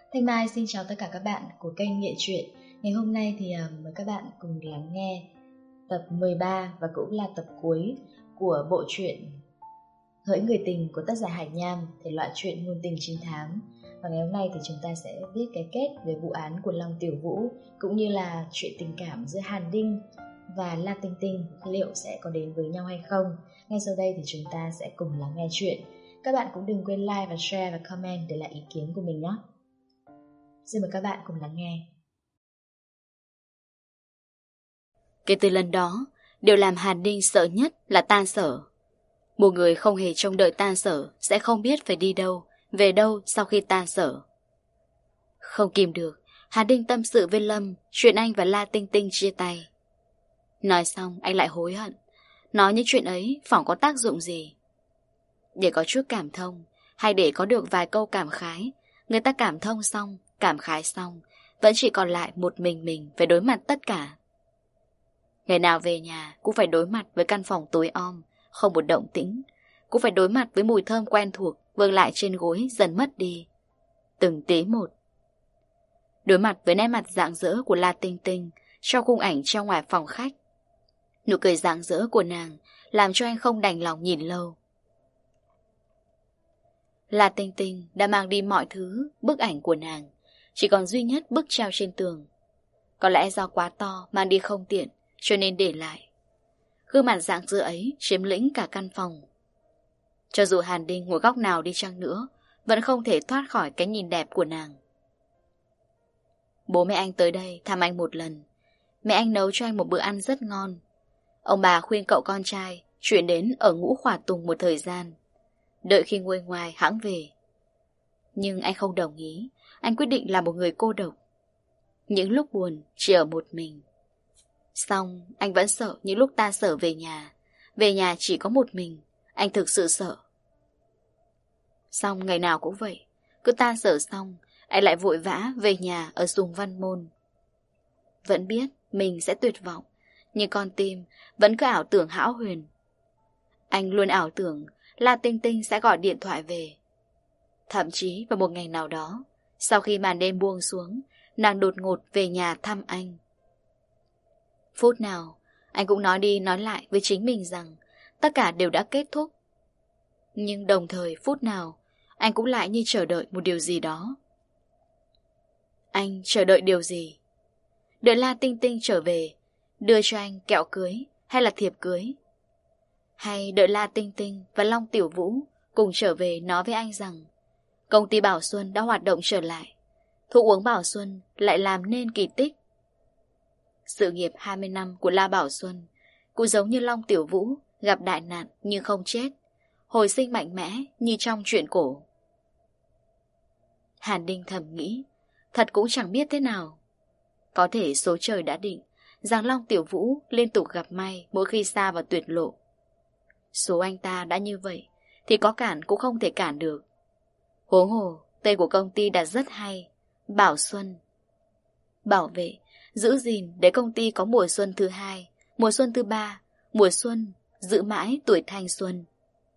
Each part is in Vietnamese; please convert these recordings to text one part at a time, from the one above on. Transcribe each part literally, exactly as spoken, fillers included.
Thanh Mai xin chào tất cả các bạn của kênh Nghệ Truyện. Ngày hôm nay thì uh, mời các bạn cùng lắng nghe tập mười ba và cũng là tập cuối của bộ truyện Hỡi Người Tình của tác giả Hải Nham, thể loại truyện ngôn tình trinh thám. Và ngày hôm nay thì chúng ta sẽ viết cái kết về vụ án của Long Tiểu Vũ, cũng như là chuyện tình cảm giữa Hàn Đinh và La Tinh Tinh liệu sẽ có đến với nhau hay không. Ngay sau đây thì chúng ta sẽ cùng lắng nghe chuyện. Các bạn cũng đừng quên like và share và comment để lại ý kiến của mình nhé. Xin mời các bạn cùng lắng nghe. Kể từ lần đó, điều làm Hàn Đinh sợ nhất là tan sở. Một người không hề trông đợi tan sở sẽ không biết phải đi đâu, về đâu sau khi tan sở. Không kìm được, Hàn Đinh tâm sự với Lâm chuyện anh và La Tinh Tinh chia tay. Nói xong anh lại hối hận. Nói những chuyện ấy phỏng có tác dụng gì? Để có chút cảm thông, hay để có được vài câu cảm khái, người ta cảm thông xong, cảm khái xong, vẫn chỉ còn lại một mình mình phải đối mặt tất cả. Ngày nào về nhà cũng phải đối mặt với căn phòng tối om, không một động tĩnh, cũng phải đối mặt với mùi thơm quen thuộc vương lại trên gối dần mất đi, từng tí một. Đối mặt với nét mặt rạng rỡ của La Tinh Tinh trong khung ảnh trong ngoài phòng khách. Nụ cười rạng rỡ của nàng làm cho anh không đành lòng nhìn lâu. La Tinh Tinh đã mang đi mọi thứ, bức ảnh của nàng, chỉ còn duy nhất bức treo trên tường. Có lẽ do quá to mang đi không tiện, cho nên để lại. Gương mặt rạng rỡ ấy chiếm lĩnh cả căn phòng. Cho dù Hàn Đinh ngồi góc nào đi chăng nữa, vẫn không thể thoát khỏi cái nhìn đẹp của nàng. Bố mẹ anh tới đây thăm anh một lần. Mẹ anh nấu cho anh một bữa ăn rất ngon. Ông bà khuyên cậu con trai chuyển đến ở Ngũ Khỏa Tùng một thời gian, đợi khi nguôi ngoài hãng về. Nhưng anh không đồng ý. Anh quyết định là một người cô độc. Những lúc buồn chỉ ở một mình. Xong anh vẫn sợ những lúc ta sở về nhà. Về nhà chỉ có một mình. Anh thực sự sợ. Xong ngày nào cũng vậy. Cứ tan sở xong, anh lại vội vã về nhà ở Sùng Văn Môn. Vẫn biết mình sẽ tuyệt vọng, nhưng con tim vẫn cứ ảo tưởng hão huyền. Anh luôn ảo tưởng La Tinh Tinh sẽ gọi điện thoại về. Thậm chí vào một ngày nào đó, sau khi màn đêm buông xuống, nàng đột ngột về nhà thăm anh. Phút nào, anh cũng nói đi nói lại với chính mình rằng tất cả đều đã kết thúc. Nhưng đồng thời phút nào, anh cũng lại như chờ đợi một điều gì đó. Anh chờ đợi điều gì? Đợi La Tinh Tinh trở về, đưa cho anh kẹo cưới hay là thiệp cưới? Hay đợi La Tinh Tinh và Long Tiểu Vũ cùng trở về nói với anh rằng công ty Bảo Xuân đã hoạt động trở lại, thuốc uống Bảo Xuân lại làm nên kỳ tích. Sự nghiệp hai mươi năm của La Bảo Xuân cũng giống như Long Tiểu Vũ gặp đại nạn nhưng không chết, hồi sinh mạnh mẽ như trong truyện cổ. Hàn Đinh thầm nghĩ, thật cũng chẳng biết thế nào. Có thể số trời đã định rằng Long Tiểu Vũ liên tục gặp may mỗi khi xa vào tuyệt lộ. Số anh ta đã như vậy thì có cản cũng không thể cản được. Huống hồ, tên của công ty đặt rất hay, Bảo Xuân. Bảo vệ, giữ gìn để công ty có mùa xuân thứ hai, mùa xuân thứ ba, mùa xuân, giữ mãi tuổi thanh xuân.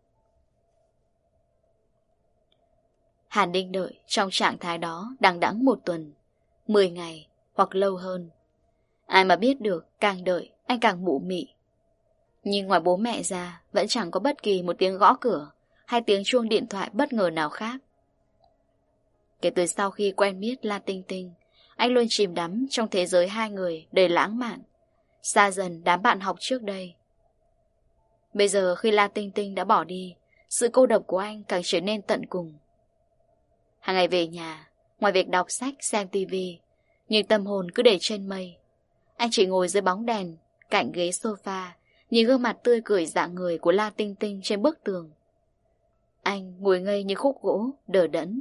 Hàn Đinh đợi trong trạng thái đó đằng đẵng một tuần, mười ngày hoặc lâu hơn. Ai mà biết được, càng đợi anh càng mụ mị. Nhưng ngoài bố mẹ ra, vẫn chẳng có bất kỳ một tiếng gõ cửa hay tiếng chuông điện thoại bất ngờ nào khác. Kể từ sau khi quen biết La Tinh Tinh, anh luôn chìm đắm trong thế giới hai người đầy lãng mạn, xa dần đám bạn học trước đây. Bây giờ khi La Tinh Tinh đã bỏ đi, sự cô độc của anh càng trở nên tận cùng. Hàng ngày về nhà, ngoài việc đọc sách, xem tivi, nhưng tâm hồn cứ để trên mây. Anh chỉ ngồi dưới bóng đèn, cạnh ghế sofa, nhìn gương mặt tươi cười rạng người của La Tinh Tinh trên bức tường. Anh ngồi ngây như khúc gỗ, đờ đẫn.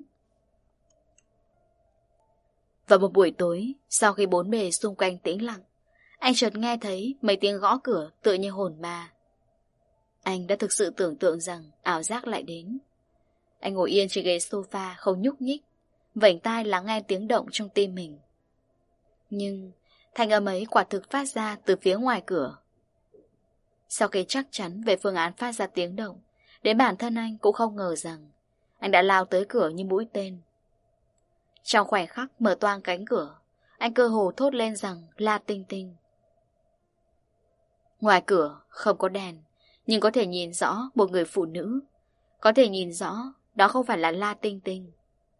Vào một buổi tối, sau khi bốn bề xung quanh tĩnh lặng, anh chợt nghe thấy mấy tiếng gõ cửa tựa như hồn ma. Anh đã thực sự tưởng tượng rằng ảo giác lại đến. Anh ngồi yên trên ghế sofa không nhúc nhích, vểnh tai lắng nghe tiếng động trong tim mình. Nhưng thanh âm ấy quả thực phát ra từ phía ngoài cửa. Sau khi chắc chắn về phương án phát ra tiếng động, đến bản thân anh cũng không ngờ rằng anh đã lao tới cửa như mũi tên. Trong khoảnh khắc mở toang cánh cửa, anh cơ hồ thốt lên rằng La Tinh Tinh. Ngoài cửa không có đèn, nhưng có thể nhìn rõ một người phụ nữ. Có thể nhìn rõ đó không phải là La Tinh Tinh.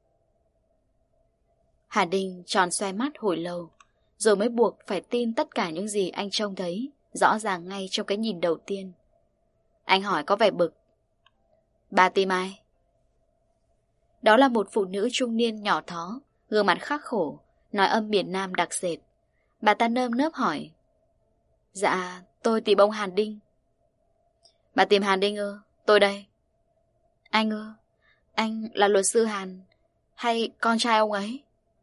Hà Đinh tròn xoay mắt hồi lâu, rồi mới buộc phải tin tất cả những gì anh trông thấy, rõ ràng ngay trong cái nhìn đầu tiên. Anh hỏi có vẻ bực. Bà tìm ai? Đó là một phụ nữ trung niên nhỏ thó, gương mặt khắc khổ, nói âm miền Nam đặc sệt. Bà ta nơm nớp hỏi. Dạ, tôi tìm ông Hàn Đinh. Bà tìm Hàn Đinh ư? Tôi đây. Anh ư? Anh là luật sư Hàn, hay con trai ông ấy?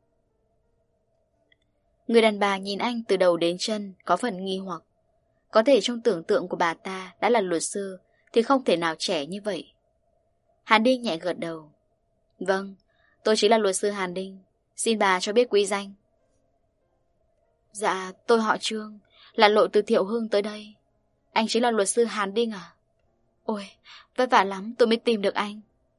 Người đàn bà nhìn anh từ đầu đến chân, có phần nghi hoặc. Có thể trong tưởng tượng của bà ta đã là luật sư, thì không thể nào trẻ như vậy. Hàn Đinh nhẹ gật đầu. Vâng, tôi chính là luật sư Hàn Đinh. Xin bà cho biết quý danh. Dạ, tôi họ Trương, là lộ từ Thiệu Hưng tới đây. Anh chính là luật sư Hàn Đinh à? Ôi, vất vả lắm tôi mới tìm được anh.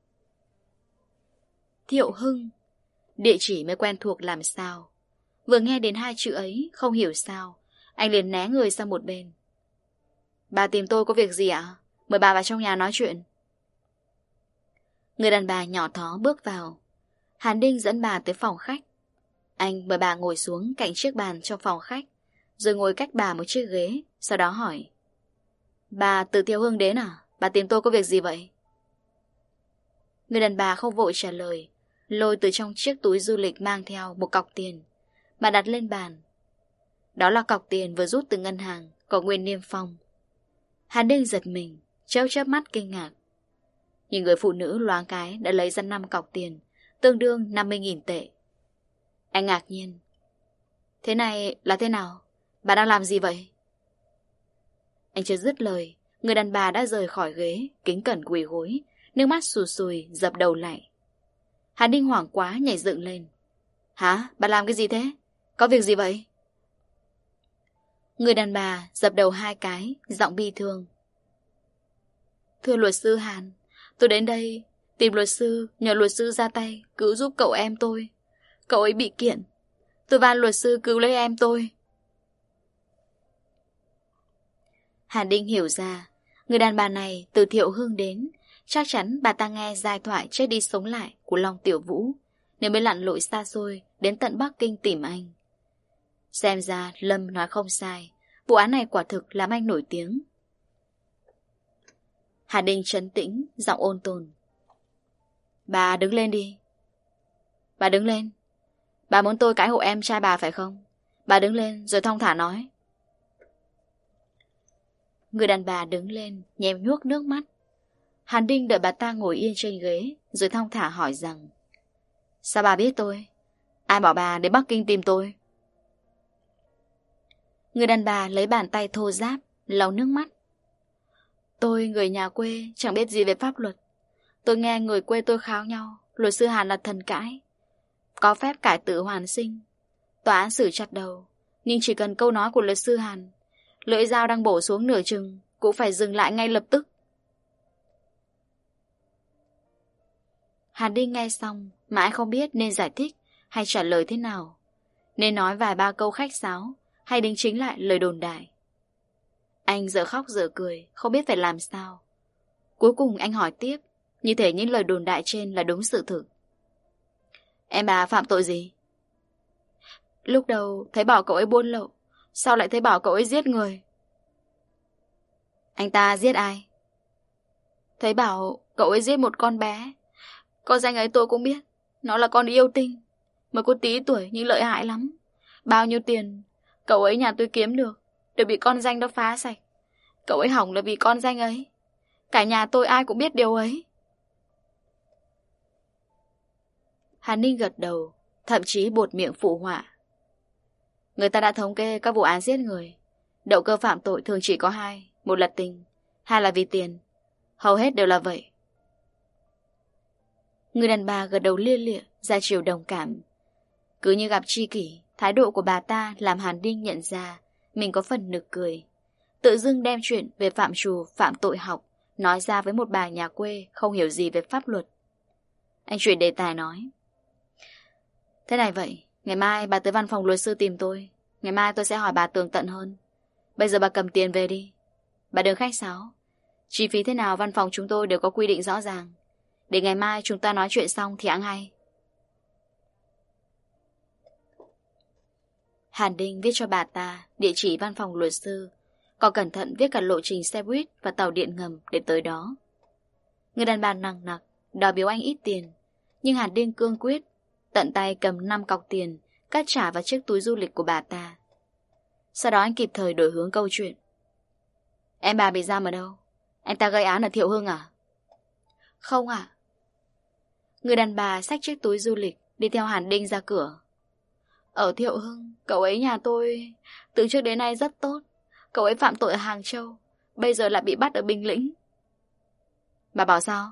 Thiệu Hưng, địa chỉ mới quen thuộc làm sao. Vừa nghe đến hai chữ ấy, không hiểu sao, anh liền né người sang một bên. Bà tìm tôi có việc gì ạ? Mời bà vào trong nhà nói chuyện. Người đàn bà nhỏ thó bước vào. Hàn Đinh dẫn bà tới phòng khách. Anh mời bà ngồi xuống cạnh chiếc bàn trong phòng khách, rồi ngồi cách bà một chiếc ghế, sau đó hỏi. Bà từ Thiệu Hưng đến à? Bà tìm tôi có việc gì vậy? Người đàn bà không vội trả lời, lôi từ trong chiếc túi du lịch mang theo một cọc tiền. Bà đặt lên bàn. Đó là cọc tiền vừa rút từ ngân hàng, có nguyên niêm phong. Hàn Đinh giật mình, chớp chớp mắt kinh ngạc. Nhưng người phụ nữ loáng cái đã lấy ra năm cọc tiền, tương đương năm mươi nghìn tệ. Anh ngạc nhiên. Thế này là thế nào? Bà đang làm gì vậy? Anh chưa dứt lời, người đàn bà đã rời khỏi ghế, kính cẩn quỳ gối, nước mắt sùi sùi dập đầu lại. Hàn Đinh hoảng quá nhảy dựng lên. Hả? Bà làm cái gì thế? Có việc gì vậy? Người đàn bà dập đầu hai cái, giọng bi thương. Thưa luật sư Hàn, tôi đến đây tìm luật sư, nhờ luật sư ra tay cứu giúp cậu em tôi. Cậu ấy bị kiện. Tôi van luật sư cứu lấy em tôi. Hàn Đinh hiểu ra, người đàn bà này từ Thiệu Hưng đến, chắc chắn bà ta nghe giai thoại chết đi sống lại của Long Tiểu Vũ, nên mới lặn lội xa xôi đến tận Bắc Kinh tìm anh. Xem ra Lâm nói không sai, vụ án này quả thực làm anh nổi tiếng. Hà Đinh trấn tĩnh, giọng ôn tồn. Bà đứng lên đi. Bà đứng lên. Bà muốn tôi cãi hộ em trai bà phải không? Bà đứng lên rồi thong thả nói. Người đàn bà đứng lên, nhem nhuốc nước mắt. Hàn Đinh đợi bà ta ngồi yên trên ghế, rồi thong thả hỏi rằng. Sao bà biết tôi? Ai bảo bà đến Bắc Kinh tìm tôi? Người đàn bà lấy bàn tay thô ráp, lau nước mắt. Tôi người nhà quê, chẳng biết gì về pháp luật. Tôi nghe người quê tôi kháo nhau, luật sư Hàn là thần cãi, có phép cải tử hoàn sinh. Tòa án xử chặt đầu, nhưng chỉ cần câu nói của luật sư Hàn, lưỡi dao đang bổ xuống nửa chừng cũng phải dừng lại ngay lập tức. Hàn Đinh nghe xong, mãi không biết nên giải thích hay trả lời thế nào, nên nói vài ba câu khách sáo hay đính chính lại lời đồn đại. Anh dở khóc dở cười, không biết phải làm sao. Cuối cùng anh hỏi tiếp, như thể những lời đồn đại trên là đúng sự thực. Em bà phạm tội gì? Lúc đầu thấy bảo cậu ấy buôn lậu, sau lại thấy bảo cậu ấy giết người. Anh ta giết ai? Thấy bảo cậu ấy giết một con bé. Con danh ấy tôi cũng biết, nó là con yêu tinh, mới có tí tuổi nhưng lợi hại lắm. Bao nhiêu tiền cậu ấy nhà tôi kiếm được đều bị con danh đó phá sạch. Cậu ấy hỏng là vì con danh ấy. Cả nhà tôi ai cũng biết điều ấy. Hàn Ninh gật đầu, thậm chí buột miệng phụ họa. Người ta đã thống kê các vụ án giết người, động cơ phạm tội thường chỉ có hai. Một là tình, hai là vì tiền. Hầu hết đều là vậy. Người đàn bà gật đầu lia lịa, ra chiều đồng cảm. Cứ như gặp tri kỷ, thái độ của bà ta làm Hàn Đinh nhận ra mình có phần nực cười. Tự dưng đem chuyện về phạm trù phạm tội học nói ra với một bà nhà quê không hiểu gì về pháp luật. Anh chuyển đề tài nói. Thế này vậy, ngày mai bà tới văn phòng luật sư tìm tôi. Ngày mai tôi sẽ hỏi bà tường tận hơn. Bây giờ bà cầm tiền về đi. Bà đừng khách sáo. Chi phí thế nào văn phòng chúng tôi đều có quy định rõ ràng. Để ngày mai chúng ta nói chuyện xong thì ẵng hay. Hàn Đinh viết cho bà ta địa chỉ văn phòng luật sư, còn cẩn thận viết cả lộ trình xe buýt và tàu điện ngầm để tới đó. Người đàn bà nặng nặc đòi biếu anh ít tiền, nhưng Hàn Đinh cương quyết, tận tay cầm năm cọc tiền cắt trả vào chiếc túi du lịch của bà ta. Sau đó anh kịp thời đổi hướng câu chuyện. Em bà bị giam ở đâu? Anh ta gây án ở Thiệu Hưng à? Không ạ. Người đàn bà xách chiếc túi du lịch đi theo Hàn Đinh ra cửa. Ở Thiệu Hưng, cậu ấy nhà tôi từ trước đến nay rất tốt. Cậu ấy phạm tội ở Hàng Châu, bây giờ lại bị bắt ở Bình Lĩnh. Bà bảo sao?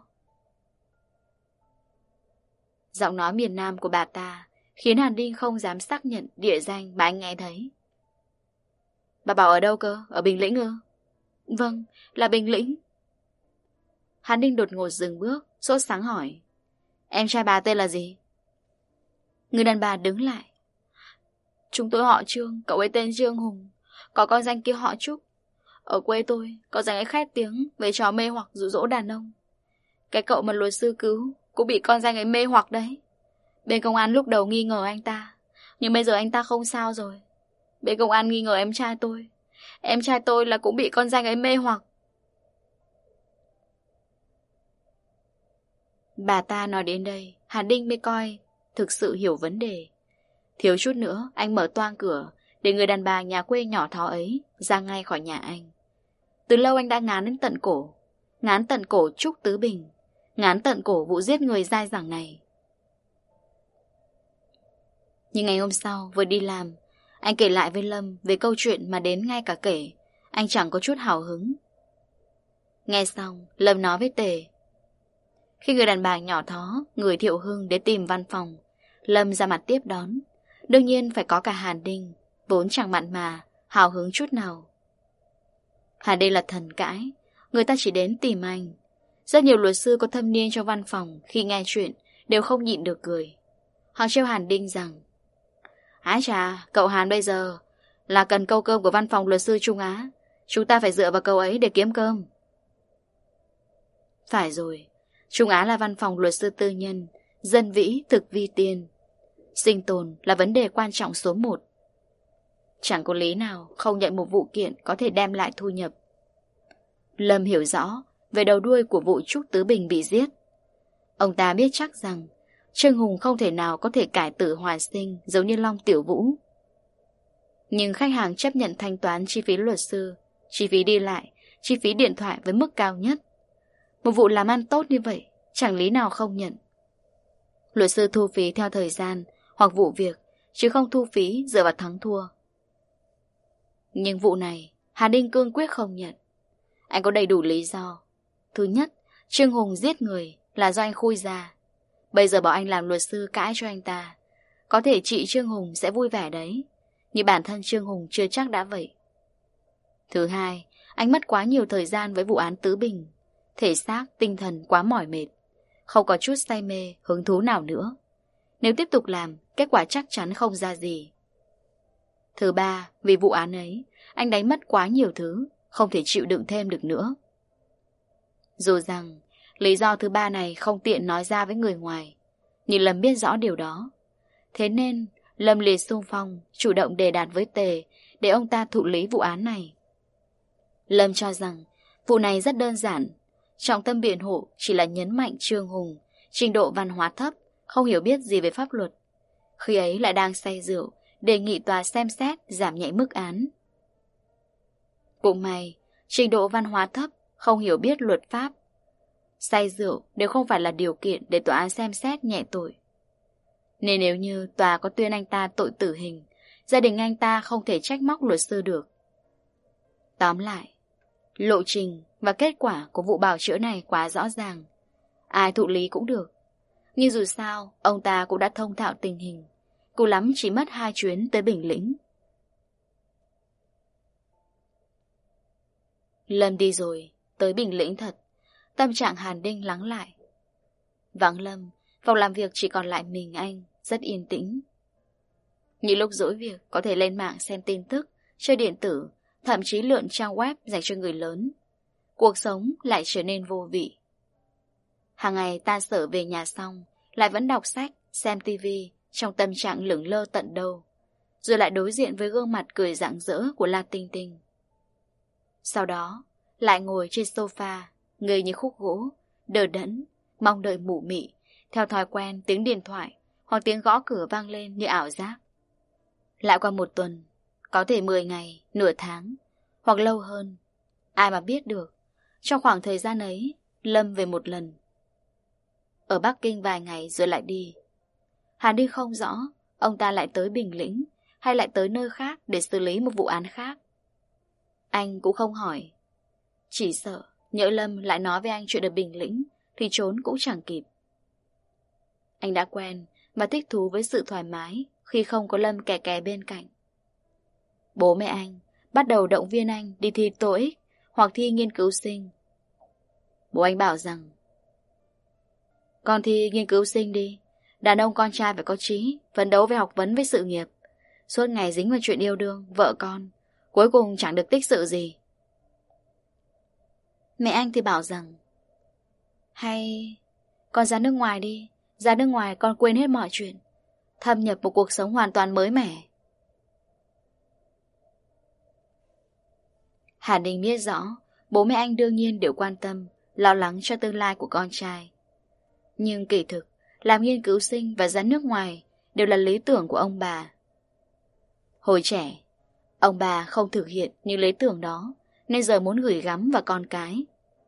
Giọng nói miền Nam của bà ta khiến Hàn Đinh không dám xác nhận địa danh mà anh nghe thấy. Bà bảo ở đâu cơ? Ở Bình Lĩnh ư? Vâng, là Bình Lĩnh. Hàn Đinh đột ngột dừng bước, sốt sắng hỏi. Em trai bà tên là gì? Người đàn bà đứng lại. Chúng tôi họ Trương, cậu ấy tên Trương Hùng. Có con danh kia họ Trúc. Ở quê tôi, có danh ấy khét tiếng về trò mê hoặc dụ dỗ đàn ông. Cái cậu mà luật sư cứu cũng bị con danh ấy mê hoặc đấy. Bên công an lúc đầu nghi ngờ anh ta, nhưng bây giờ anh ta không sao rồi. Bên công an nghi ngờ em trai tôi. Em trai tôi là cũng bị con danh ấy mê hoặc. Bà ta nói đến đây, Hàn Đinh mới coi thực sự hiểu vấn đề. Thiếu chút nữa anh mở toang cửa để người đàn bà nhà quê nhỏ thó ấy ra ngay khỏi nhà anh. Từ lâu anh đã ngán đến tận cổ. Ngán tận cổ Trúc Tứ Bình, ngán tận cổ vụ giết người dai dẳng này. Nhưng ngày hôm sau vừa đi làm, anh kể lại với Lâm về câu chuyện mà đến ngay cả kể anh chẳng có chút hào hứng. Nghe xong, Lâm nói với Tề. Khi người đàn bà nhỏ thó, người Thiệu Hưng đến tìm văn phòng, Lâm ra mặt tiếp đón. Đương nhiên phải có cả Hàn Đinh, vốn chẳng mặn mà, hào hứng chút nào. Hàn Đinh là thần cãi, người ta chỉ đến tìm anh. Rất nhiều luật sư có thâm niên trong văn phòng khi nghe chuyện đều không nhịn được cười. Họ trêu Hàn Đinh rằng, ái chà, cậu Hàn bây giờ là cần câu cơm của văn phòng luật sư Trung Á. Chúng ta phải dựa vào cậu ấy để kiếm cơm. Phải rồi, Trung Á là văn phòng luật sư tư nhân, dân vĩ thực vi tiên. Sinh tồn là vấn đề quan trọng số một. Chẳng có lý nào không nhận một vụ kiện có thể đem lại thu nhập. Lâm hiểu rõ về đầu đuôi của vụ Trúc Tứ Bình bị giết. Ông ta biết chắc rằng Trương Hùng không thể nào có thể cải tử hoàn sinh giống như Long Tiểu Vũ. Nhưng khách hàng chấp nhận thanh toán chi phí luật sư, chi phí đi lại, chi phí điện thoại với mức cao nhất. Một vụ làm ăn tốt như vậy, chẳng lý nào không nhận. Luật sư thu phí theo thời gian hoặc vụ việc, chứ không thu phí dựa vào thắng thua. Nhưng vụ này, Hà Đinh cương quyết không nhận. Anh có đầy đủ lý do. Thứ nhất, Trương Hùng giết người là do anh khui ra. Bây giờ bảo anh làm luật sư cãi cho anh ta. Có thể chị Trương Hùng sẽ vui vẻ đấy, nhưng bản thân Trương Hùng chưa chắc đã vậy. Thứ hai, anh mất quá nhiều thời gian với vụ án Tứ Bình. Thể xác, tinh thần quá mỏi mệt, không có chút say mê, hứng thú nào nữa. Nếu tiếp tục làm, kết quả chắc chắn không ra gì. Thứ ba, vì vụ án ấy, anh đánh mất quá nhiều thứ, không thể chịu đựng thêm được nữa. Dù rằng, lý do thứ ba này không tiện nói ra với người ngoài, nhưng Lâm biết rõ điều đó. Thế nên, Lâm liệt xung phong, chủ động đề đạt với Tề để ông ta thụ lý vụ án này. Lâm cho rằng, vụ này rất đơn giản. Trọng tâm biện hộ chỉ là nhấn mạnh Trương Hùng trình độ văn hóa thấp, không hiểu biết gì về pháp luật. Khi ấy lại đang say rượu, đề nghị tòa xem xét giảm nhẹ mức án. Cũng may, trình độ văn hóa thấp, không hiểu biết luật pháp, say rượu đều không phải là điều kiện để tòa án xem xét nhẹ tội. Nên nếu như tòa có tuyên anh ta tội tử hình, gia đình anh ta không thể trách móc luật sư được. Tóm lại, lộ trình và kết quả của vụ bào chữa này quá rõ ràng. Ai thụ lý cũng được. Nhưng dù sao, ông ta cũng đã thông thạo tình hình. Cùng lắm chỉ mất hai chuyến tới Bình Lĩnh. Lâm đi rồi, tới Bình Lĩnh thật. Tâm trạng Hàn Đinh lắng lại. Vắng Lâm, phòng làm việc chỉ còn lại mình anh rất yên tĩnh. Những lúc rỗi việc có thể lên mạng xem tin tức, chơi điện tử, thậm chí lượn trang web dành cho người lớn. Cuộc sống lại trở nên vô vị. Hàng ngày tan sở về nhà xong, lại vẫn đọc sách, xem tivi trong tâm trạng lững lơ tận đâu, rồi lại đối diện với gương mặt cười rạng rỡ của La Tinh Tinh. Sau đó, lại ngồi trên sofa, ngây như khúc gỗ, đờ đẫn, mong đợi mụ mị, theo thói quen tiếng điện thoại hoặc tiếng gõ cửa vang lên như ảo giác. Lại qua một tuần, có thể mười ngày, nửa tháng, hoặc lâu hơn. Ai mà biết được, trong khoảng thời gian ấy, Lâm về một lần. Ở Bắc Kinh vài ngày rồi lại đi. Hàn Đi không rõ ông ta lại tới Bình Lĩnh hay lại tới nơi khác để xử lý một vụ án khác. Anh cũng không hỏi. Chỉ sợ nhỡ Lâm lại nói với anh chuyện ở Bình Lĩnh thì trốn cũng chẳng kịp. Anh đã quen và thích thú với sự thoải mái khi không có Lâm kè kè bên cạnh. Bố mẹ anh bắt đầu động viên anh đi thi tô ích hoặc thi nghiên cứu sinh. Bố anh bảo rằng con thi nghiên cứu sinh đi. Đàn ông con trai phải có trí, phấn đấu với học vấn với sự nghiệp. Suốt ngày dính vào chuyện yêu đương, vợ con, cuối cùng chẳng được tích sự gì. Mẹ anh thì bảo rằng hay con ra nước ngoài đi. Ra nước ngoài con quên hết mọi chuyện, thâm nhập một cuộc sống hoàn toàn mới mẻ. Hà Ninh biết rõ bố mẹ anh đương nhiên đều quan tâm, lo lắng cho tương lai của con trai. Nhưng kỳ thực, làm nghiên cứu sinh và ra nước ngoài đều là lý tưởng của ông bà. Hồi trẻ, ông bà không thực hiện những lý tưởng đó, nên giờ muốn gửi gắm vào con cái.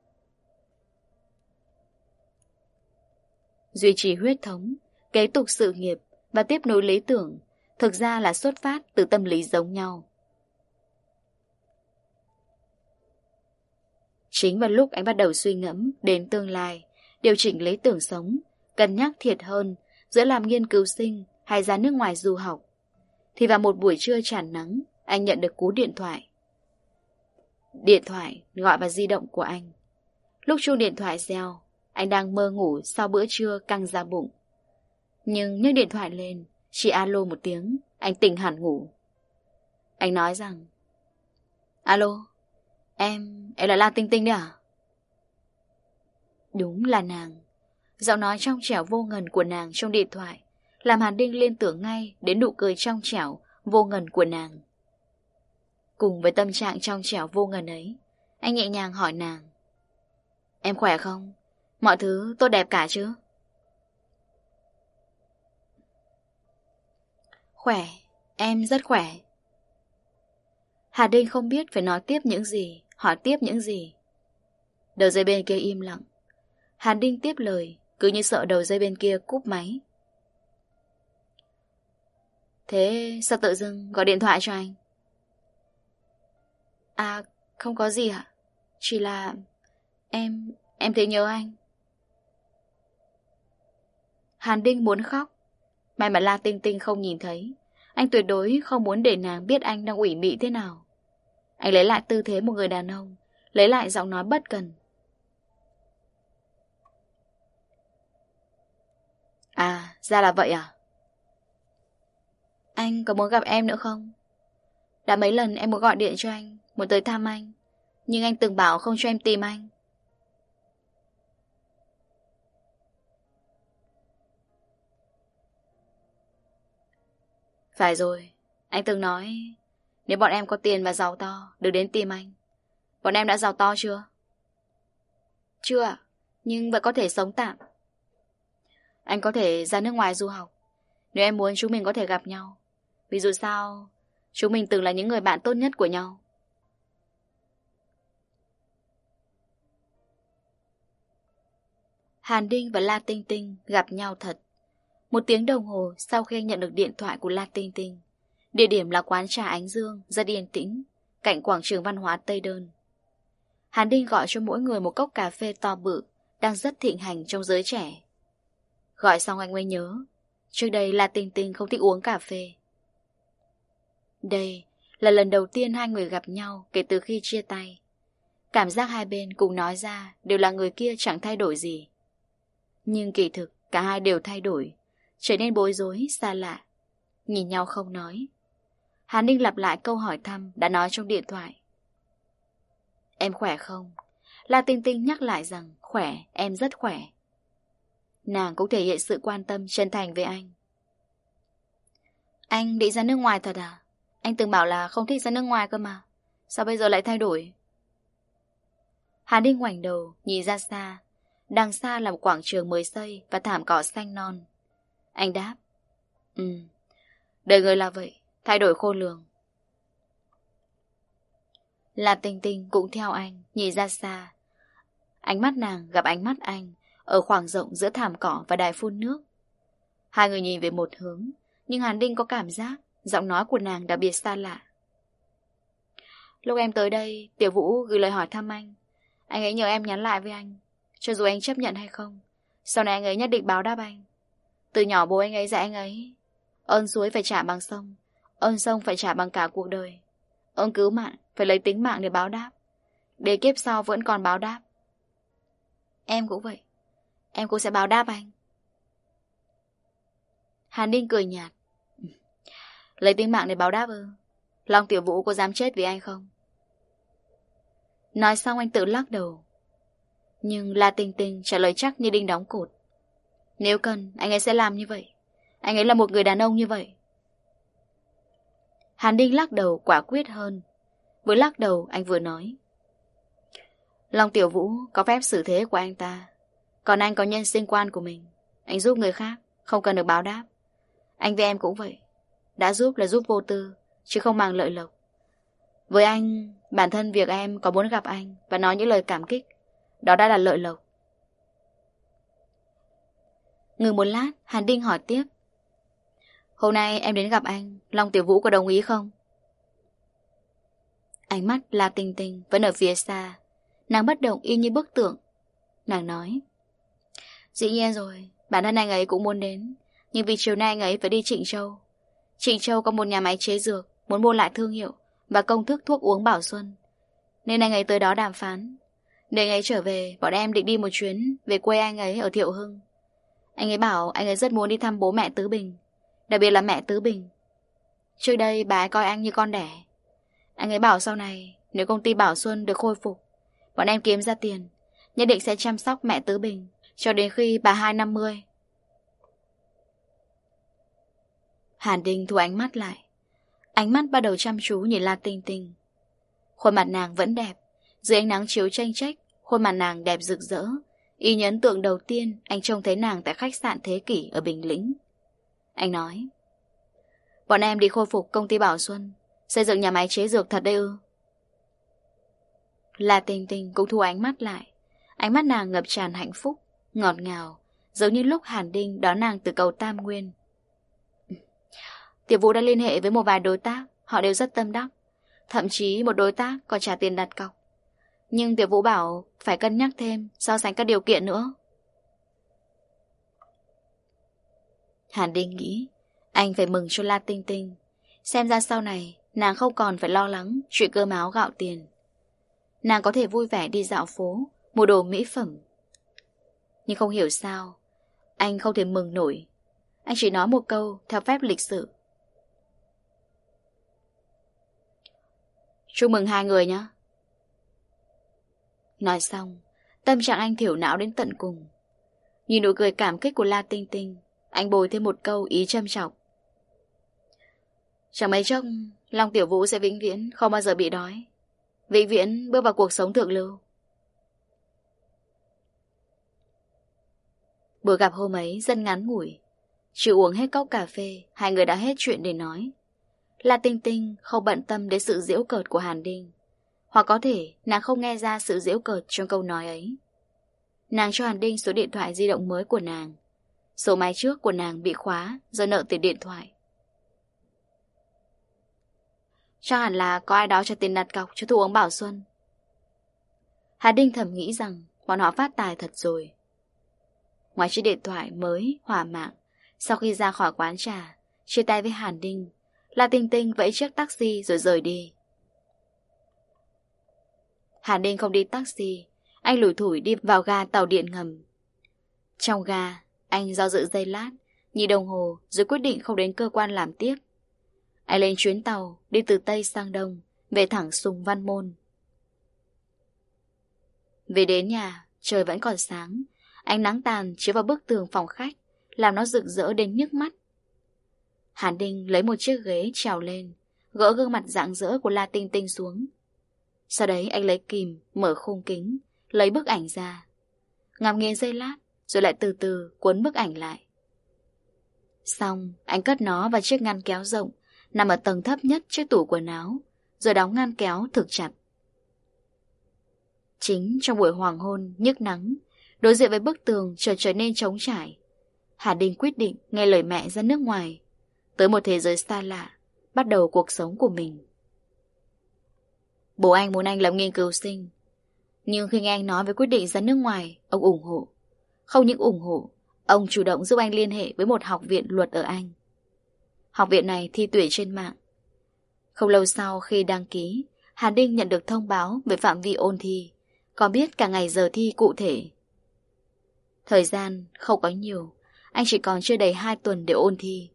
Duy trì huyết thống, kế tục sự nghiệp và tiếp nối lý tưởng thực ra là xuất phát từ tâm lý giống nhau. Chính vào lúc anh bắt đầu suy ngẫm đến tương lai, điều chỉnh lý tưởng sống, cân nhắc thiệt hơn giữa làm nghiên cứu sinh hay ra nước ngoài du học, thì vào một buổi trưa tràn nắng, anh nhận được cú điện thoại. Điện thoại gọi vào di động của anh. Lúc chuông điện thoại reo, anh đang mơ ngủ sau bữa trưa căng ra bụng. Nhưng nhấc điện thoại lên, chỉ alo một tiếng, anh tỉnh hẳn ngủ. Anh nói rằng: Alo, em, em là La Tinh Tinh đấy à? Đúng là nàng. Giọng nói trong trẻo vô ngần của nàng trong điện thoại làm Hàn Đinh liên tưởng ngay đến nụ cười trong trẻo vô ngần của nàng. Cùng với tâm trạng trong trẻo vô ngần ấy, anh nhẹ nhàng hỏi nàng: Em khỏe không? Mọi thứ tốt đẹp cả chứ? Khỏe, em rất khỏe. Hà Đinh không biết phải nói tiếp những gì, hỏi tiếp những gì. Đầu dây bên kia im lặng. Hàn Đinh tiếp lời, cứ như sợ đầu dây bên kia cúp máy. Thế sao tự dưng gọi điện thoại cho anh? À, không có gì ạ. Chỉ là Em, em thấy nhớ anh. Hàn Đinh muốn khóc. May mà La Tinh Tinh không nhìn thấy. Anh tuyệt đối không muốn để nàng biết anh đang ủy mị thế nào. Anh lấy lại tư thế một người đàn ông, lấy lại giọng nói bất cần. À, ra là vậy à? Anh có muốn gặp em nữa không? Đã mấy lần em muốn gọi điện cho anh, muốn tới thăm anh, nhưng anh từng bảo không cho em tìm anh. Phải rồi, anh từng nói nếu bọn em có tiền và giàu to được đến tìm anh. Bọn em đã giàu to chưa? Chưa ạ, nhưng vẫn có thể sống tạm. Anh có thể ra nước ngoài du học. Nếu em muốn chúng mình có thể gặp nhau. Vì dù sao chúng mình từng là những người bạn tốt nhất của nhau. Hàn Đinh và La Tinh Tinh gặp nhau thật. Một tiếng đồng hồ sau khi anh nhận được điện thoại của La Tinh Tinh. Địa điểm là quán trà Ánh Dương, rất yên tĩnh, cạnh quảng trường văn hóa Tây Đơn. Hàn Đinh gọi cho mỗi người một cốc cà phê to bự, đang rất thịnh hành trong giới trẻ. Gọi xong anh mới nhớ, trước đây La Tinh Tinh không thích uống cà phê. Đây là lần đầu tiên hai người gặp nhau kể từ khi chia tay. Cảm giác hai bên cùng nói ra đều là người kia chẳng thay đổi gì. Nhưng kỳ thực cả hai đều thay đổi, trở nên bối rối, xa lạ. Nhìn nhau không nói. Hàn Ninh lặp lại câu hỏi thăm đã nói trong điện thoại. Em khỏe không? La Tinh Tinh nhắc lại rằng khỏe, em rất khỏe. Nàng cũng thể hiện sự quan tâm chân thành với anh. Anh định ra nước ngoài thật à? Anh từng bảo là không thích ra nước ngoài cơ mà. Sao bây giờ lại thay đổi? Hàn Ninh ngoảnh đầu, nhìn ra xa. Đằng xa là một quảng trường mới xây và thảm cỏ xanh non. Anh đáp. Ừ, đời người là vậy, thay đổi khôn lường. La Tinh Tinh cũng theo anh, nhìn ra xa. Ánh mắt nàng gặp ánh mắt anh ở khoảng rộng giữa thảm cỏ và đài phun nước. Hai người nhìn về một hướng, nhưng Hàn Ninh có cảm giác giọng nói của nàng đặc biệt xa lạ. Lúc em tới đây, Tiểu Vũ gửi lời hỏi thăm anh. Anh ấy nhờ em nhắn lại với anh. Cho dù anh chấp nhận hay không, sau này anh ấy nhất định báo đáp anh. Từ nhỏ bố anh ấy dạy anh ấy, ơn suối phải trả bằng sông, ơn sông phải trả bằng cả cuộc đời, ơn cứu mạng phải lấy tính mạng để báo đáp, để kiếp sau vẫn còn báo đáp. Em cũng vậy, em cũng sẽ báo đáp anh. Hàn Ninh cười nhạt. Lấy tính mạng để báo đáp ư? Long Tiểu Vũ có dám chết vì anh không? Nói xong anh tự lắc đầu. Nhưng La Tinh Tinh trả lời chắc như đinh đóng cột. Nếu cần, anh ấy sẽ làm như vậy. Anh ấy là một người đàn ông như vậy. Hàn Ninh lắc đầu quả quyết hơn. Vừa lắc đầu anh vừa nói. Long Tiểu Vũ có phép xử thế của anh ta, còn anh có nhân sinh quan của mình. Anh giúp người khác, không cần được báo đáp. Anh với em cũng vậy. Đã giúp là giúp vô tư, chứ không mang lợi lộc. Với anh, bản thân việc em có muốn gặp anh và nói những lời cảm kích, đó đã là lợi lộc. Ngừng một lát, Hàn Ninh hỏi tiếp. Hôm nay em đến gặp anh, Long Tiểu Vũ có đồng ý không? Ánh mắt La Tinh Tinh vẫn ở phía xa. Nàng bất động y như bức tượng. Nàng nói. Dĩ nhiên rồi, bản thân anh ấy cũng muốn đến. Nhưng vì chiều nay anh ấy phải đi Trịnh Châu. Trịnh Châu có một nhà máy chế dược, muốn mua lại thương hiệu và công thức thuốc uống Bảo Xuân, nên anh ấy tới đó đàm phán. Để anh ấy trở về, bọn em định đi một chuyến về quê anh ấy ở Thiệu Hưng. Anh ấy bảo anh ấy rất muốn đi thăm bố mẹ Tứ Bình, đặc biệt là mẹ Tứ Bình. Trước đây bà ấy coi anh như con đẻ. Anh ấy bảo sau này nếu công ty Bảo Xuân được khôi phục, bọn em kiếm ra tiền, nhất định sẽ chăm sóc mẹ Tứ Bình cho đến khi bà hai năm mươi. Hàn Ninh thu ánh mắt lại. Ánh mắt bắt đầu chăm chú nhìn La Tinh Tinh. Khuôn mặt nàng vẫn đẹp. Dưới ánh nắng chiếu chênh chếch, khuôn mặt nàng đẹp rực rỡ, y như ấn tượng đầu tiên anh trông thấy nàng tại khách sạn Thế Kỷ ở Bình Lĩnh. Anh nói. Bọn em đi khôi phục công ty Bảo Xuân, xây dựng nhà máy chế dược thật đấy ư? La Tinh Tinh cũng thu ánh mắt lại. Ánh mắt nàng ngập tràn hạnh phúc, ngọt ngào, giống như lúc Hàn Ninh đón nàng từ cầu Tam Nguyên. Tiểu Vũ đã liên hệ với một vài đối tác, họ đều rất tâm đắc. Thậm chí một đối tác còn trả tiền đặt cọc. Nhưng Tiểu Vũ bảo phải cân nhắc thêm, so sánh các điều kiện nữa. Hàn Ninh nghĩ anh phải mừng cho La Tinh Tinh. Xem ra sau này nàng không còn phải lo lắng chuyện cơm áo gạo tiền. Nàng có thể vui vẻ đi dạo phố, mua đồ mỹ phẩm. Nhưng không hiểu sao anh không thể mừng nổi. Anh chỉ nói một câu theo phép lịch sự. Chúc mừng hai người nhé. Nói xong, tâm trạng anh thiểu não đến tận cùng. Nhìn nụ cười cảm kích của La Tinh Tinh, anh bồi thêm một câu ý châm chọc. Chẳng mấy chốc, Long Tiểu Vũ sẽ vĩnh viễn không bao giờ bị đói, vĩnh viễn bước vào cuộc sống thượng lưu. Buổi gặp hôm ấy rất ngắn ngủi. Chỉ uống hết cốc cà phê, hai người đã hết chuyện để nói. La Tinh Tinh không bận tâm đến sự giễu cợt của Hàn Ninh, hoặc có thể nàng không nghe ra sự giễu cợt trong câu nói ấy. Nàng cho Hàn Ninh số điện thoại di động mới của nàng. Số máy trước của nàng bị khóa do nợ tiền điện thoại. Chắc hẳn là có ai đó cho tiền đặt cọc cho thuốc uống Bảo Xuân. Hàn Ninh thầm nghĩ rằng bọn họ phát tài thật rồi. Ngoài chiếc điện thoại mới hỏa mạng, sau khi ra khỏi quán trà, chia tay với Hàn Ninh, La Tinh Tinh vẫy chiếc taxi rồi rời đi. Hàn Ninh không đi taxi, anh lủi thủi đi vào ga tàu điện ngầm. Trong ga, anh do dự giây lát, nhìn đồng hồ rồi quyết định không đến cơ quan làm tiếp. Anh lên chuyến tàu đi từ Tây sang Đông, về thẳng Sùng Văn Môn. Về đến nhà, trời vẫn còn sáng. Ánh nắng tàn chiếu vào bức tường phòng khách, làm nó rực rỡ đến nhức mắt. Hàn Đinh lấy một chiếc ghế trèo lên, gỡ gương mặt rạng rỡ của La Tinh Tinh xuống. Sau đấy anh lấy kìm, mở khung kính, lấy bức ảnh ra. Ngắm nghía giây lát, rồi lại từ từ cuốn bức ảnh lại. Xong, anh cất nó vào chiếc ngăn kéo rộng, nằm ở tầng thấp nhất chiếc tủ quần áo, rồi đóng ngăn kéo thực chặt. Chính trong buổi hoàng hôn nhức nắng, đối diện với bức tường chợt trở nên trống trải, Hàn Đinh quyết định nghe lời mẹ ra nước ngoài, tới một thế giới xa lạ, bắt đầu cuộc sống của mình. Bố anh muốn anh làm nghiên cứu sinh, nhưng khi nghe anh nói về quyết định ra nước ngoài, ông ủng hộ. Không những ủng hộ, ông chủ động giúp anh liên hệ với một học viện luật ở Anh. Học viện này thi tuyển trên mạng. Không lâu sau khi đăng ký, Hàn Đinh nhận được thông báo về phạm vi ôn thi, còn biết cả ngày giờ thi cụ thể. Thời gian không có nhiều, anh chỉ còn chưa đầy hai tuần để ôn thi.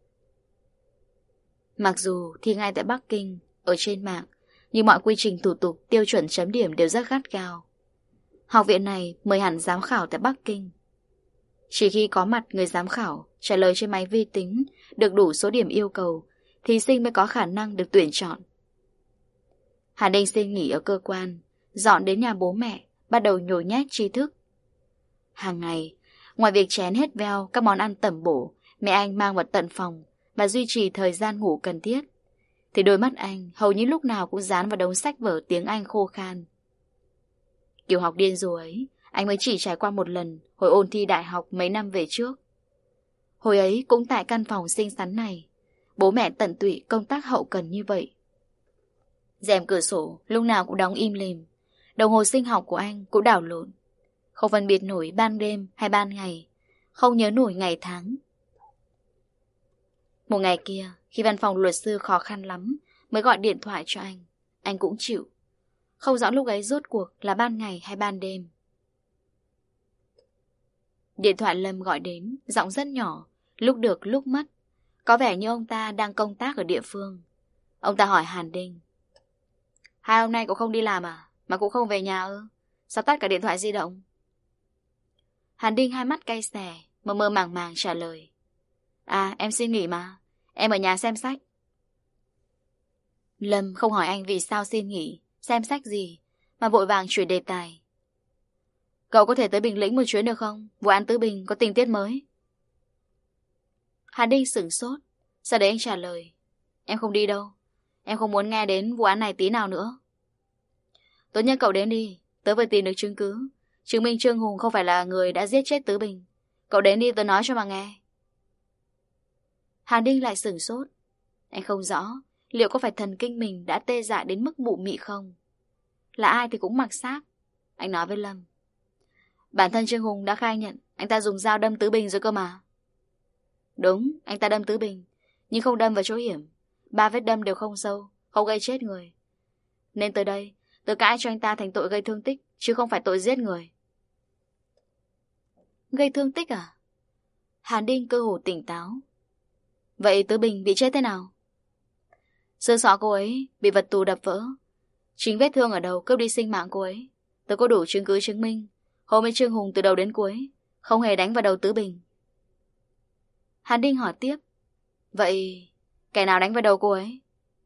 Mặc dù thi ngay tại Bắc Kinh, ở trên mạng, nhưng mọi quy trình thủ tục, tiêu chuẩn chấm điểm đều rất gắt gao. Học viện này mời hẳn giám khảo tại Bắc Kinh. Chỉ khi có mặt người giám khảo trả lời trên máy vi tính được đủ số điểm yêu cầu, thí sinh mới có khả năng được tuyển chọn. Hàn Đinh xin nghỉ ở cơ quan, dọn đến nhà bố mẹ, bắt đầu nhồi nhét tri thức. Hàng ngày, ngoài việc chén hết veo các món ăn tẩm bổ mẹ anh mang vào tận phòng và duy trì thời gian ngủ cần thiết, thì đôi mắt anh hầu như lúc nào cũng dán vào đống sách vở tiếng Anh khô khan. Kiểu học điên rồ ấy, anh mới chỉ trải qua một lần hồi ôn thi đại học mấy năm về trước. Hồi ấy cũng tại căn phòng xinh xắn này, bố mẹ tận tụy công tác hậu cần như vậy. Rèm cửa sổ lúc nào cũng đóng im lìm, đồng hồ sinh học của anh cũng đảo lộn, không phân biệt nổi ban đêm hay ban ngày, không nhớ nổi ngày tháng. Một ngày kia, khi văn phòng luật sư khó khăn lắm mới gọi điện thoại cho anh, anh cũng chịu. Không rõ lúc ấy rốt cuộc là ban ngày hay ban đêm. Điện thoại Lâm gọi đến, giọng rất nhỏ, lúc được lúc mất. Có vẻ như ông ta đang công tác ở địa phương. Ông ta hỏi Hàn Đinh: Hai hôm nay cậu không đi làm à? Mà cũng không về nhà ư? Sao tắt cả điện thoại di động? Hàn Đinh hai mắt cay xè, mơ mơ màng màng trả lời: À, em xin nghỉ mà. Em ở nhà xem sách. Lâm không hỏi anh vì sao xin nghỉ, xem sách gì, mà vội vàng chuyển đề tài: Cậu có thể tới Bình Lĩnh một chuyến được không? Vụ án Tứ Bình có tình tiết mới. Hàn Đinh sửng sốt, sau đấy anh trả lời: Em không đi đâu. Em không muốn nghe đến vụ án này tí nào nữa. Tốt nhất cậu đến đi, tớ vừa tìm được chứng cứ, chứng minh Trương Hùng không phải là người đã giết chết Tứ Bình. Cậu đến đi, tớ nói cho mà nghe. Hàn Đinh lại sửng sốt. Anh không rõ liệu có phải thần kinh mình đã tê dại đến mức mụ mị không. Là ai thì cũng mặc xác. Anh nói với Lâm: Bản thân Trương Hùng đã khai nhận anh ta dùng dao đâm Tứ Bình rồi cơ mà. Đúng, anh ta đâm Tứ Bình, nhưng không đâm vào chỗ hiểm. Ba vết đâm đều không sâu, không gây chết người. Nên tới đây tớ cãi cho anh ta thành tội gây thương tích, chứ không phải tội giết người. Gây thương tích à? Hàn Đinh cơ hồ tỉnh táo. Vậy Tứ Bình bị chết thế nào? Xương sọ cô ấy bị vật tù đập vỡ, chính vết thương ở đầu cướp đi sinh mạng cô ấy. Tớ có đủ chứng cứ chứng minh hôm ấy Trương Hùng từ đầu đến cuối không hề đánh vào đầu Tứ Bình. Hàn Đinh hỏi tiếp: Vậy kẻ nào đánh vào đầu cô ấy?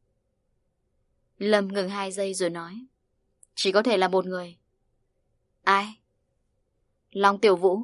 Lâm ngừng hai giây rồi nói: Chỉ có thể là một người. Ai? Long Tiểu Vũ.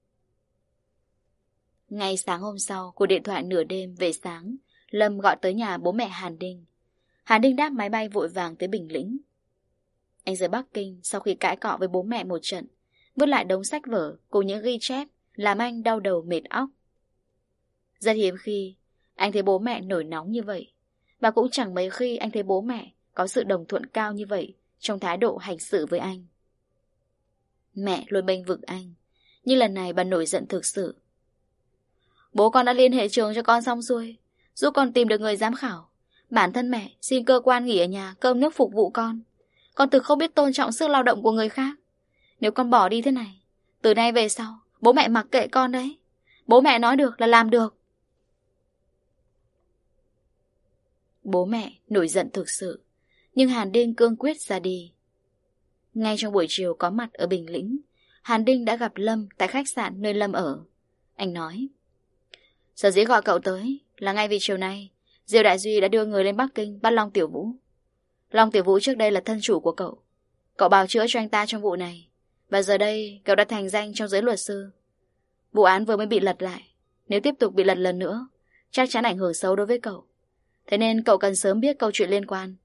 Ngay sáng hôm sau, cuộc điện thoại nửa đêm về sáng, Lâm gọi tới nhà bố mẹ Hàn Đinh. Hàn Đinh đáp máy bay vội vàng tới Bình Lĩnh. Anh rời Bắc Kinh sau khi cãi cọ với bố mẹ một trận, vứt lại đống sách vở cùng những ghi chép làm anh đau đầu mệt óc. Rất hiếm khi anh thấy bố mẹ nổi nóng như vậy, và cũng chẳng mấy khi anh thấy bố mẹ có sự đồng thuận cao như vậy trong thái độ hành xử với anh. Mẹ luôn bênh vực anh, nhưng lần này bà nổi giận thực sự. Bố con đã liên hệ trường cho con xong xuôi, giúp con tìm được người giám khảo. Bản thân mẹ xin cơ quan nghỉ ở nhà cơm nước phục vụ con. Con thực không biết tôn trọng sức lao động của người khác. Nếu con bỏ đi thế này, từ nay về sau bố mẹ mặc kệ con đấy. Bố mẹ nói được là làm được. Bố mẹ nổi giận thực sự, nhưng Hàn Đinh cương quyết ra đi. Ngay trong buổi chiều có mặt ở Bình Lĩnh, Hàn Đinh đã gặp Lâm tại khách sạn nơi Lâm ở. Anh nói, sở dĩ gọi cậu tới là ngay vì chiều nay Diêu Đại Duy đã đưa người lên Bắc Kinh bắt Long Tiểu Vũ. Long Tiểu Vũ trước đây là thân chủ của cậu. Cậu bào chữa cho anh ta trong vụ này, và giờ đây cậu đã thành danh trong giới luật sư. Vụ án vừa mới bị lật lại, nếu tiếp tục bị lật lần nữa chắc chắn ảnh hưởng xấu đối với cậu. Thế nên cậu cần sớm biết câu chuyện liên quan.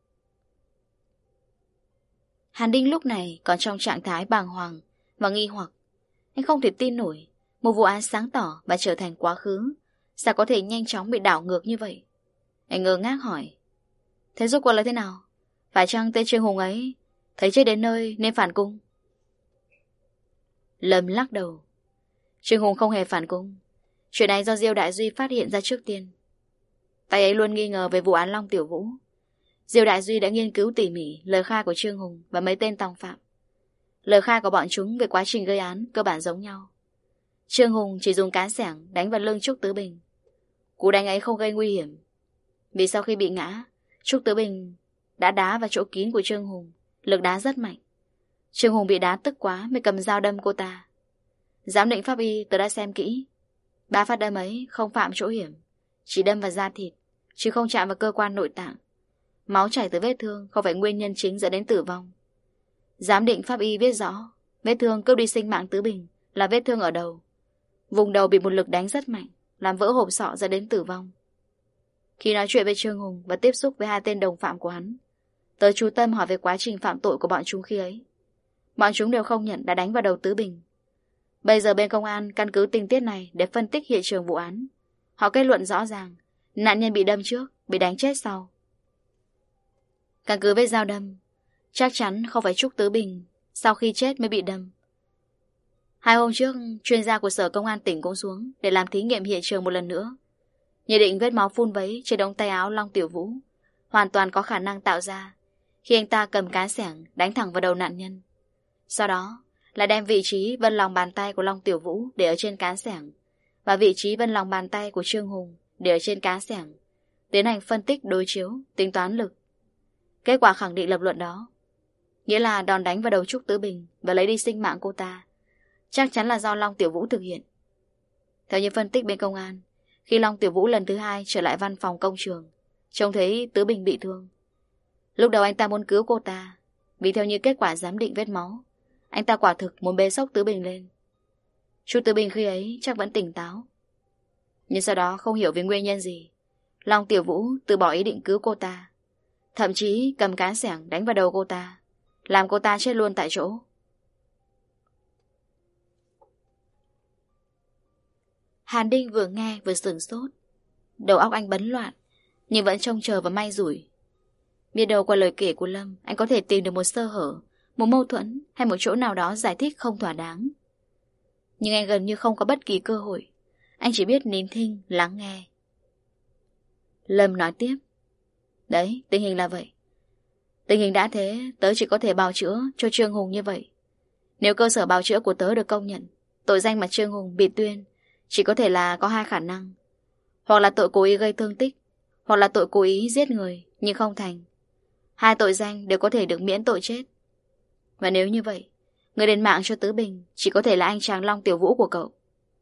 Hàn Đinh lúc này còn trong trạng thái bàng hoàng và nghi hoặc. Anh không thể tin nổi một vụ án sáng tỏ và trở thành quá khứ sao có thể nhanh chóng bị đảo ngược như vậy. Anh ngơ ngác hỏi, thế rốt cuộc là thế nào? Phải chăng tên Trương Hùng ấy thấy chết đến nơi nên phản cung? Lâm lắc đầu. Trương Hùng không hề phản cung. Chuyện này do Diêu Đại Duy phát hiện ra trước tiên. Tay ấy luôn nghi ngờ về vụ án Long Tiểu Vũ. Diêu Đại Duy đã nghiên cứu tỉ mỉ lời khai của Trương Hùng và mấy tên tòng phạm. Lời khai của bọn chúng về quá trình gây án cơ bản giống nhau. Trương Hùng chỉ dùng cán xẻng đánh vào lưng Trúc Tứ Bình. Cú đánh ấy không gây nguy hiểm, vì sau khi bị ngã, Trúc Tứ Bình đã đá vào chỗ kín của Trương Hùng. Lực đá rất mạnh. Trương Hùng bị đá tức quá mới cầm dao đâm cô ta. Giám định pháp y tôi đã xem kỹ. Ba phát đâm ấy không phạm chỗ hiểm, chỉ đâm vào da thịt, chứ không chạm vào cơ quan nội tạng. Máu chảy từ vết thương không phải nguyên nhân chính dẫn đến tử vong. Giám định pháp y viết rõ vết thương cướp đi sinh mạng Tứ Bình là vết thương ở đầu. Vùng đầu bị một lực đánh rất mạnh, làm vỡ hộp sọ dẫn đến tử vong. Khi nói chuyện với Trương Hùng và tiếp xúc với hai tên đồng phạm của hắn, tớ chú tâm hỏi về quá trình phạm tội của bọn chúng khi ấy. Bọn chúng đều không nhận đã đánh vào đầu Tứ Bình. Bây giờ bên công an căn cứ tình tiết này để phân tích hiện trường vụ án. Họ kết luận rõ ràng nạn nhân bị đâm trước, bị đánh chết sau. Căn cứ với dao đâm, chắc chắn không phải Trúc Tứ Bình sau khi chết mới bị đâm. Hai hôm trước, chuyên gia của Sở Công an tỉnh cũng xuống để làm thí nghiệm hiện trường một lần nữa. Nhận định vết máu phun vấy trên ống tay áo Long Tiểu Vũ hoàn toàn có khả năng tạo ra khi anh ta cầm cán xẻng đánh thẳng vào đầu nạn nhân. Sau đó là đem vị trí vân lòng bàn tay của Long Tiểu Vũ để ở trên cán xẻng và vị trí vân lòng bàn tay của Trương Hùng để ở trên cán xẻng, tiến hành phân tích đối chiếu, tính toán lực. Kết quả khẳng định lập luận đó, nghĩa là đòn đánh vào đầu Trúc Tứ Bình và lấy đi sinh mạng cô ta chắc chắn là do Long Tiểu Vũ thực hiện. Theo như phân tích bên công an, khi Long Tiểu Vũ lần thứ hai trở lại văn phòng công trường, trông thấy Tứ Bình bị thương. Lúc đầu anh ta muốn cứu cô ta, vì theo như kết quả giám định vết máu, anh ta quả thực muốn bế xốc Tứ Bình lên. Chú Tứ Bình khi ấy chắc vẫn tỉnh táo. Nhưng sau đó không hiểu vì nguyên nhân gì, Long Tiểu Vũ từ bỏ ý định cứu cô ta, thậm chí cầm cán xẻng đánh vào đầu cô ta, làm cô ta chết luôn tại chỗ. Hàn Đinh vừa nghe vừa sửng sốt. Đầu óc anh bấn loạn, nhưng vẫn trông chờ và may rủi. Biết đâu qua lời kể của Lâm, anh có thể tìm được một sơ hở, một mâu thuẫn hay một chỗ nào đó giải thích không thỏa đáng. Nhưng anh gần như không có bất kỳ cơ hội. Anh chỉ biết nín thinh, lắng nghe. Lâm nói tiếp. Đấy, tình hình là vậy. Tình hình đã thế, tớ chỉ có thể bào chữa cho Trương Hùng như vậy. Nếu cơ sở bào chữa của tớ được công nhận, tội danh mà Trương Hùng bị tuyên chỉ có thể là có hai khả năng. Hoặc là tội cố ý gây thương tích, hoặc là tội cố ý giết người nhưng không thành. Hai tội danh đều có thể được miễn tội chết. Và nếu như vậy, người đền mạng cho Tứ Bình chỉ có thể là anh chàng Long Tiểu Vũ của cậu.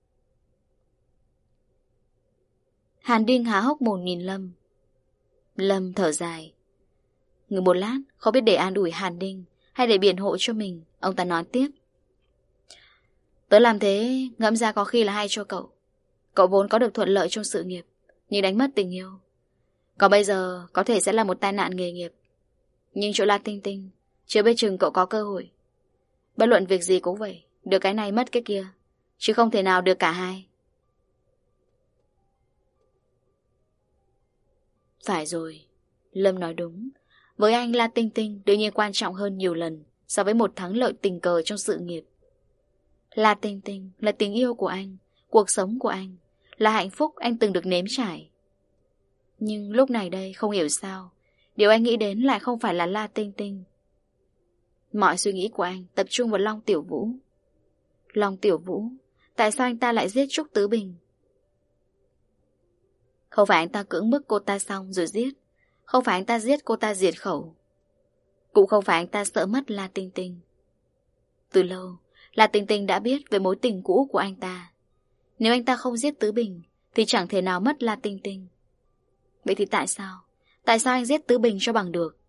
Hàn Đinh há hốc mồm nhìn Lâm. Lâm thở dài. Ngừng một lát, không biết để an ủi Hàn Đinh hay để biện hộ cho mình, ông ta nói tiếp. Tớ làm thế ngẫm ra có khi là hay cho cậu. Cậu vốn có được thuận lợi trong sự nghiệp, nhưng đánh mất tình yêu. Còn bây giờ có thể sẽ là một tai nạn nghề nghiệp. Nhưng chỗ La Tinh Tinh, chưa biết chừng cậu có cơ hội. Bất luận việc gì cũng vậy, được cái này mất cái kia, chứ không thể nào được cả hai. Phải rồi, Lâm nói đúng. Với anh, La Tinh Tinh đương nhiên quan trọng hơn nhiều lần so với một thắng lợi tình cờ trong sự nghiệp. La Tinh Tinh là tình yêu của anh, cuộc sống của anh, là hạnh phúc anh từng được nếm trải. Nhưng lúc này đây không hiểu sao, điều anh nghĩ đến lại không phải là La Tinh Tinh. Mọi suy nghĩ của anh tập trung vào Long Tiểu Vũ. Long Tiểu Vũ, Tại sao anh ta lại giết Trúc Tứ Bình? Không phải anh ta cưỡng bức cô ta xong rồi giết. Không phải anh ta giết cô ta diệt khẩu. Cũng không phải anh ta sợ mất La Tinh Tinh. Từ lâu, La Tinh Tinh đã biết về mối tình cũ của anh ta. Nếu anh ta không giết Tứ Bình thì chẳng thể nào mất La Tinh Tinh. Vậy thì tại sao? Tại sao anh giết Tứ Bình cho bằng được?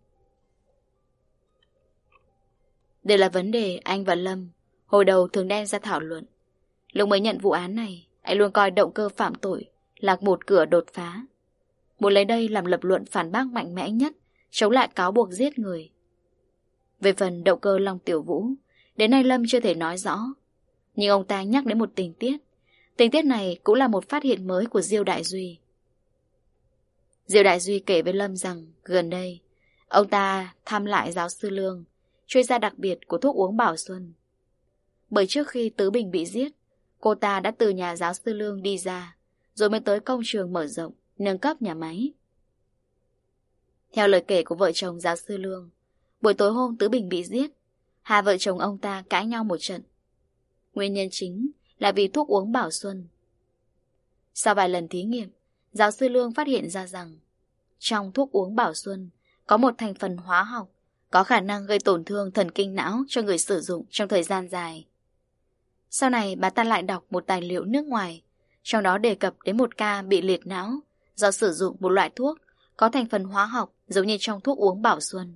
Đây là vấn đề anh và Lâm hồi đầu thường đem ra thảo luận. Lúc mới nhận vụ án này, anh luôn coi động cơ phạm tội là một cửa đột phá, muốn lấy đây làm lập luận phản bác mạnh mẽ nhất chống lại cáo buộc giết người. Về phần động cơ Long Tiểu Vũ, đến nay Lâm chưa thể nói rõ, nhưng ông ta nhắc đến một tình tiết. Tình tiết này cũng là một phát hiện mới của Diêu Đại Duy. Diêu Đại Duy kể với Lâm rằng gần đây ông ta thăm lại giáo sư Lương, chuyên gia đặc biệt của thuốc uống Bảo Xuân. Bởi trước khi Tứ Bình bị giết, cô ta đã từ nhà giáo sư Lương đi ra, rồi mới tới công trường mở rộng, nâng cấp nhà máy. Theo lời kể của vợ chồng giáo sư Lương, buổi tối hôm Tứ Bình bị giết, hai vợ chồng ông ta cãi nhau một trận. Nguyên nhân chính là vì thuốc uống Bảo Xuân. Sau vài lần thí nghiệm, giáo sư Lương phát hiện ra rằng trong thuốc uống Bảo Xuân có một thành phần hóa học có khả năng gây tổn thương thần kinh não cho người sử dụng trong thời gian dài. Sau này bà ta lại đọc một tài liệu nước ngoài, trong đó đề cập đến một ca bị liệt não do sử dụng một loại thuốc có thành phần hóa học giống như trong thuốc uống Bảo Xuân.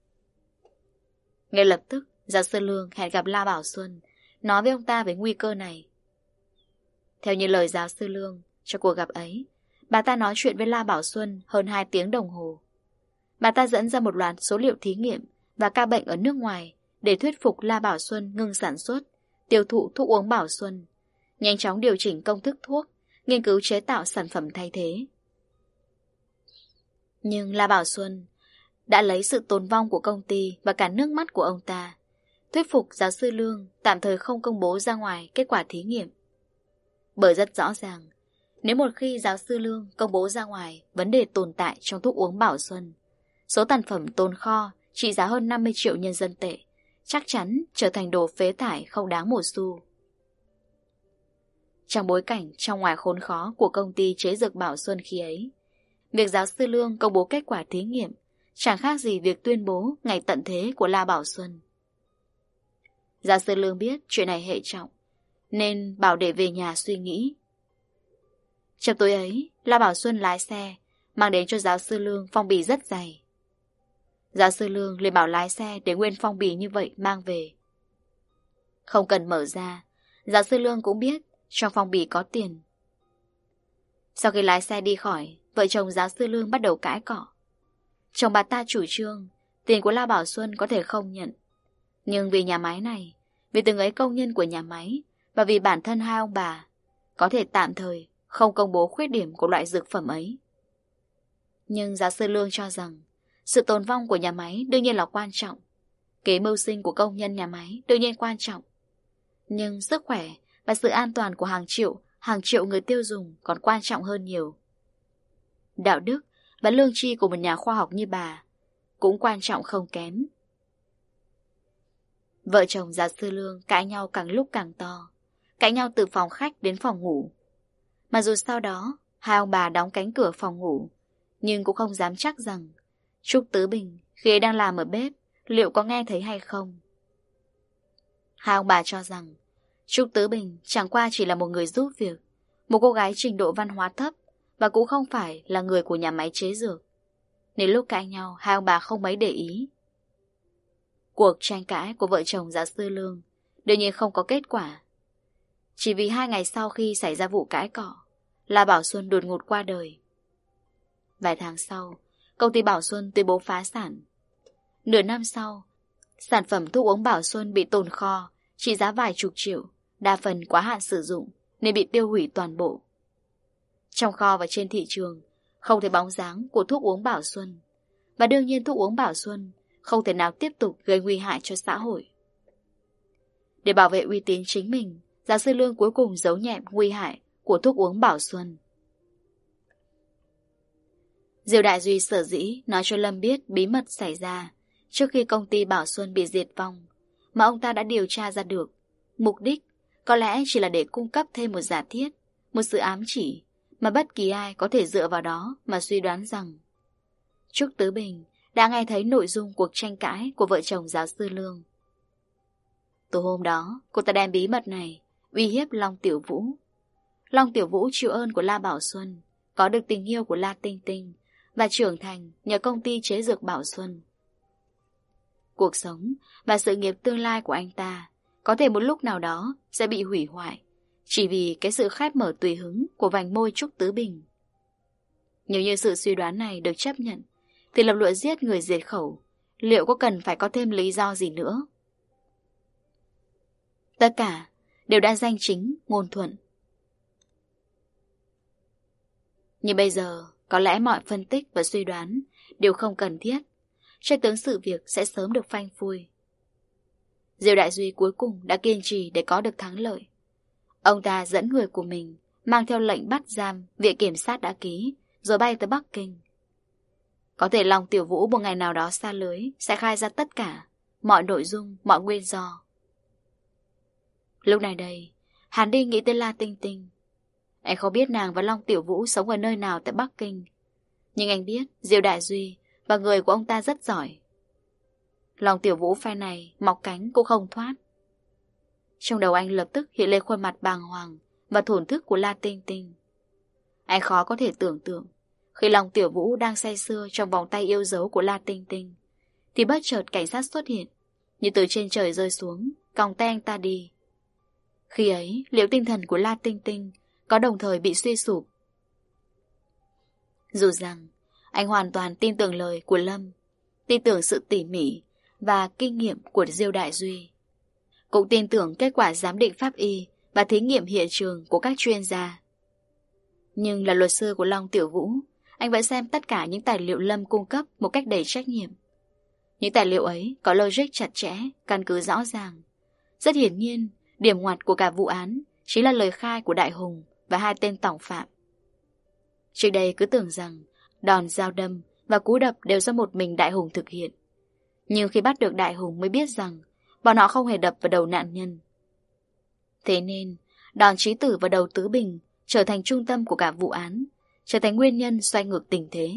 Ngay lập tức, giáo sư Lương hẹn gặp La Bảo Xuân, nói với ông ta về nguy cơ này. Theo như lời giáo sư Lương, trong cuộc gặp ấy, bà ta nói chuyện với La Bảo Xuân hơn hai tiếng đồng hồ. Bà ta dẫn ra một loạt số liệu thí nghiệm và ca bệnh ở nước ngoài để thuyết phục La Bảo Xuân ngừng sản xuất, tiêu thụ thuốc uống Bảo Xuân, nhanh chóng điều chỉnh công thức thuốc, nghiên cứu chế tạo sản phẩm thay thế. Nhưng La Bảo Xuân đã lấy sự tồn vong của công ty và cả nước mắt của ông ta, thuyết phục giáo sư Lương tạm thời không công bố ra ngoài kết quả thí nghiệm. Bởi rất rõ ràng, nếu một khi giáo sư Lương công bố ra ngoài vấn đề tồn tại trong thuốc uống Bảo Xuân, số sản phẩm tồn kho trị giá hơn năm mươi triệu nhân dân tệ chắc chắn trở thành đồ phế thải không đáng một xu. Trong bối cảnh trong ngoài khốn khó của công ty chế dược Bảo Xuân khi ấy, việc giáo sư Lương công bố kết quả thí nghiệm chẳng khác gì việc tuyên bố ngày tận thế của La Bảo Xuân. Giáo sư Lương biết chuyện này hệ trọng, nên bảo để về nhà suy nghĩ. Trong tối ấy, La Bảo Xuân lái xe mang đến cho giáo sư Lương phong bì rất dày. Giáo sư Lương liền bảo lái xe để nguyên phong bì như vậy mang về. Không cần mở ra, giáo sư Lương cũng biết trong phong bì có tiền. Sau khi lái xe đi khỏi, vợ chồng giáo sư Lương bắt đầu cãi cọ. Chồng bà ta chủ trương tiền của La Bảo Xuân có thể không nhận, nhưng vì nhà máy này, vì từng ấy công nhân của nhà máy và vì bản thân hai ông bà, có thể tạm thời không công bố khuyết điểm của loại dược phẩm ấy. Nhưng giáo sư Lương cho rằng sự tồn vong của nhà máy đương nhiên là quan trọng, kế mưu sinh của công nhân nhà máy đương nhiên quan trọng, nhưng sức khỏe và sự an toàn của hàng triệu, hàng triệu người tiêu dùng còn quan trọng hơn nhiều. Đạo đức và lương tri của một nhà khoa học như bà cũng quan trọng không kém. Vợ chồng giáo sư Lương cãi nhau càng lúc càng to, cãi nhau từ phòng khách đến phòng ngủ. Mà dù sau đó hai ông bà đóng cánh cửa phòng ngủ, nhưng cũng không dám chắc rằng Trúc Tứ Bình khi ấy đang làm ở bếp liệu có nghe thấy hay không. Hai ông bà cho rằng Trúc Tứ Bình chẳng qua chỉ là một người giúp việc, một cô gái trình độ văn hóa thấp, và cũng không phải là người của nhà máy chế dược, nên lúc cãi nhau hai ông bà không mấy để ý. Cuộc tranh cãi của vợ chồng giáo sư Lương đương nhiên không có kết quả. Chỉ vì hai ngày sau khi xảy ra vụ cãi cọ, La Bảo Xuân đột ngột qua đời. Vài tháng sau, công ty Bảo Xuân tuyên bố phá sản. Nửa năm sau, sản phẩm thuốc uống Bảo Xuân bị tồn kho trị giá vài chục triệu, đa phần quá hạn sử dụng nên bị tiêu hủy toàn bộ. Trong kho và trên thị trường không thấy bóng dáng của thuốc uống Bảo Xuân, và đương nhiên thuốc uống Bảo Xuân không thể nào tiếp tục gây nguy hại cho xã hội. Để bảo vệ uy tín chính mình, giáo sư Lương cuối cùng giấu nhẹm nguy hại của thuốc uống Bảo Xuân. Diêu Đại Duy sở dĩ nói cho Lâm biết bí mật xảy ra trước khi công ty Bảo Xuân bị diệt vong, mà ông ta đã điều tra ra được mục đích, có lẽ chỉ là để cung cấp thêm một giả thiết, một sự ám chỉ mà bất kỳ ai có thể dựa vào đó mà suy đoán rằng Trúc Tứ Bình đã nghe thấy nội dung cuộc tranh cãi của vợ chồng giáo sư Lương. Từ hôm đó, cô ta đem bí mật này uy hiếp Long Tiểu Vũ. Long Tiểu Vũ chịu ơn của La Bảo Xuân, có được tình yêu của La Tinh Tinh và trưởng thành nhờ công ty chế dược Bảo Xuân. Cuộc sống và sự nghiệp tương lai của anh ta có thể một lúc nào đó sẽ bị hủy hoại chỉ vì cái sự khép mở tùy hứng của vành môi Trúc Tứ Bình. Nếu như sự suy đoán này được chấp nhận thì lập luận giết người diệt khẩu liệu có cần phải có thêm lý do gì nữa? Tất cả đều đã danh chính ngôn thuận. Nhưng bây giờ có lẽ mọi phân tích và suy đoán đều không cần thiết. Chân tướng sự việc sẽ sớm được phanh phui. Diêu Đại Duy cuối cùng đã kiên trì để có được thắng lợi. Ông ta dẫn người của mình mang theo lệnh bắt giam viện kiểm sát đã ký rồi bay tới Bắc Kinh. Có thể Long Tiểu Vũ một ngày nào đó xa lưới sẽ khai ra tất cả, mọi nội dung, mọi nguyên do. Lúc này đây, Hàn Đi nghĩ tới La Tinh Tinh. Anh không biết nàng và Long Tiểu Vũ sống ở nơi nào tại Bắc Kinh, nhưng anh biết Diêu Đại Duy và người của ông ta rất giỏi. Long Tiểu Vũ phe này mọc cánh cũng không thoát. Trong đầu anh lập tức hiện lên khuôn mặt bàng hoàng và thổn thức của La Tinh Tinh. Anh khó có thể tưởng tượng khi Long Tiểu Vũ đang say sưa trong vòng tay yêu dấu của La Tinh Tinh thì bất chợt cảnh sát xuất hiện, như từ trên trời rơi xuống, còng tay anh ta đi. Khi ấy, liệu tinh thần của La Tinh Tinh có đồng thời bị suy sụp? Dù rằng anh hoàn toàn tin tưởng lời của Lâm, tin tưởng sự tỉ mỉ và kinh nghiệm của Diêu Đại Duy, cũng tin tưởng kết quả giám định pháp y và thí nghiệm hiện trường của các chuyên gia. Nhưng là luật sư của Long Tiểu Vũ, anh vẫn xem tất cả những tài liệu Lâm cung cấp một cách đầy trách nhiệm. Những tài liệu ấy có logic chặt chẽ, căn cứ rõ ràng. Rất hiển nhiên, điểm ngoặt của cả vụ án chính là lời khai của Đại Hùng và hai tên tòng phạm. Trước đây cứ tưởng rằng đòn dao đâm và cú đập đều do một mình Đại Hùng thực hiện. Nhưng khi bắt được Đại Hùng mới biết rằng bọn họ không hề đập vào đầu nạn nhân. Thế nên, đòn chí tử vào đầu Tứ Bình trở thành trung tâm của cả vụ án, trở thành nguyên nhân xoay ngược tình thế.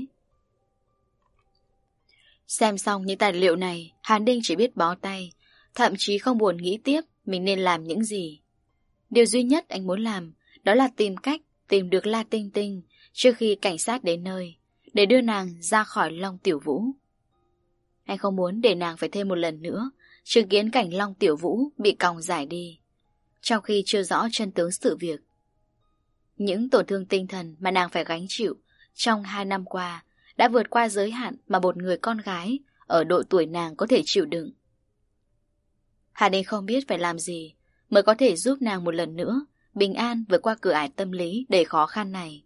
Xem xong những tài liệu này, Hàn Đinh chỉ biết bó tay, thậm chí không buồn nghĩ tiếp mình nên làm những gì. Điều duy nhất anh muốn làm đó là tìm cách tìm được La Tinh Tinh trước khi cảnh sát đến nơi, để đưa nàng ra khỏi Long Tiểu Vũ. Anh không muốn để nàng phải thêm một lần nữa chứng kiến cảnh Long Tiểu Vũ bị còng giải đi, trong khi chưa rõ chân tướng sự việc. Những tổn thương tinh thần mà nàng phải gánh chịu trong hai năm qua đã vượt qua giới hạn mà một người con gái ở độ tuổi nàng có thể chịu đựng. Hà Ninh không biết phải làm gì mới có thể giúp nàng một lần nữa bình an vượt qua cửa ải tâm lý đầy khó khăn này.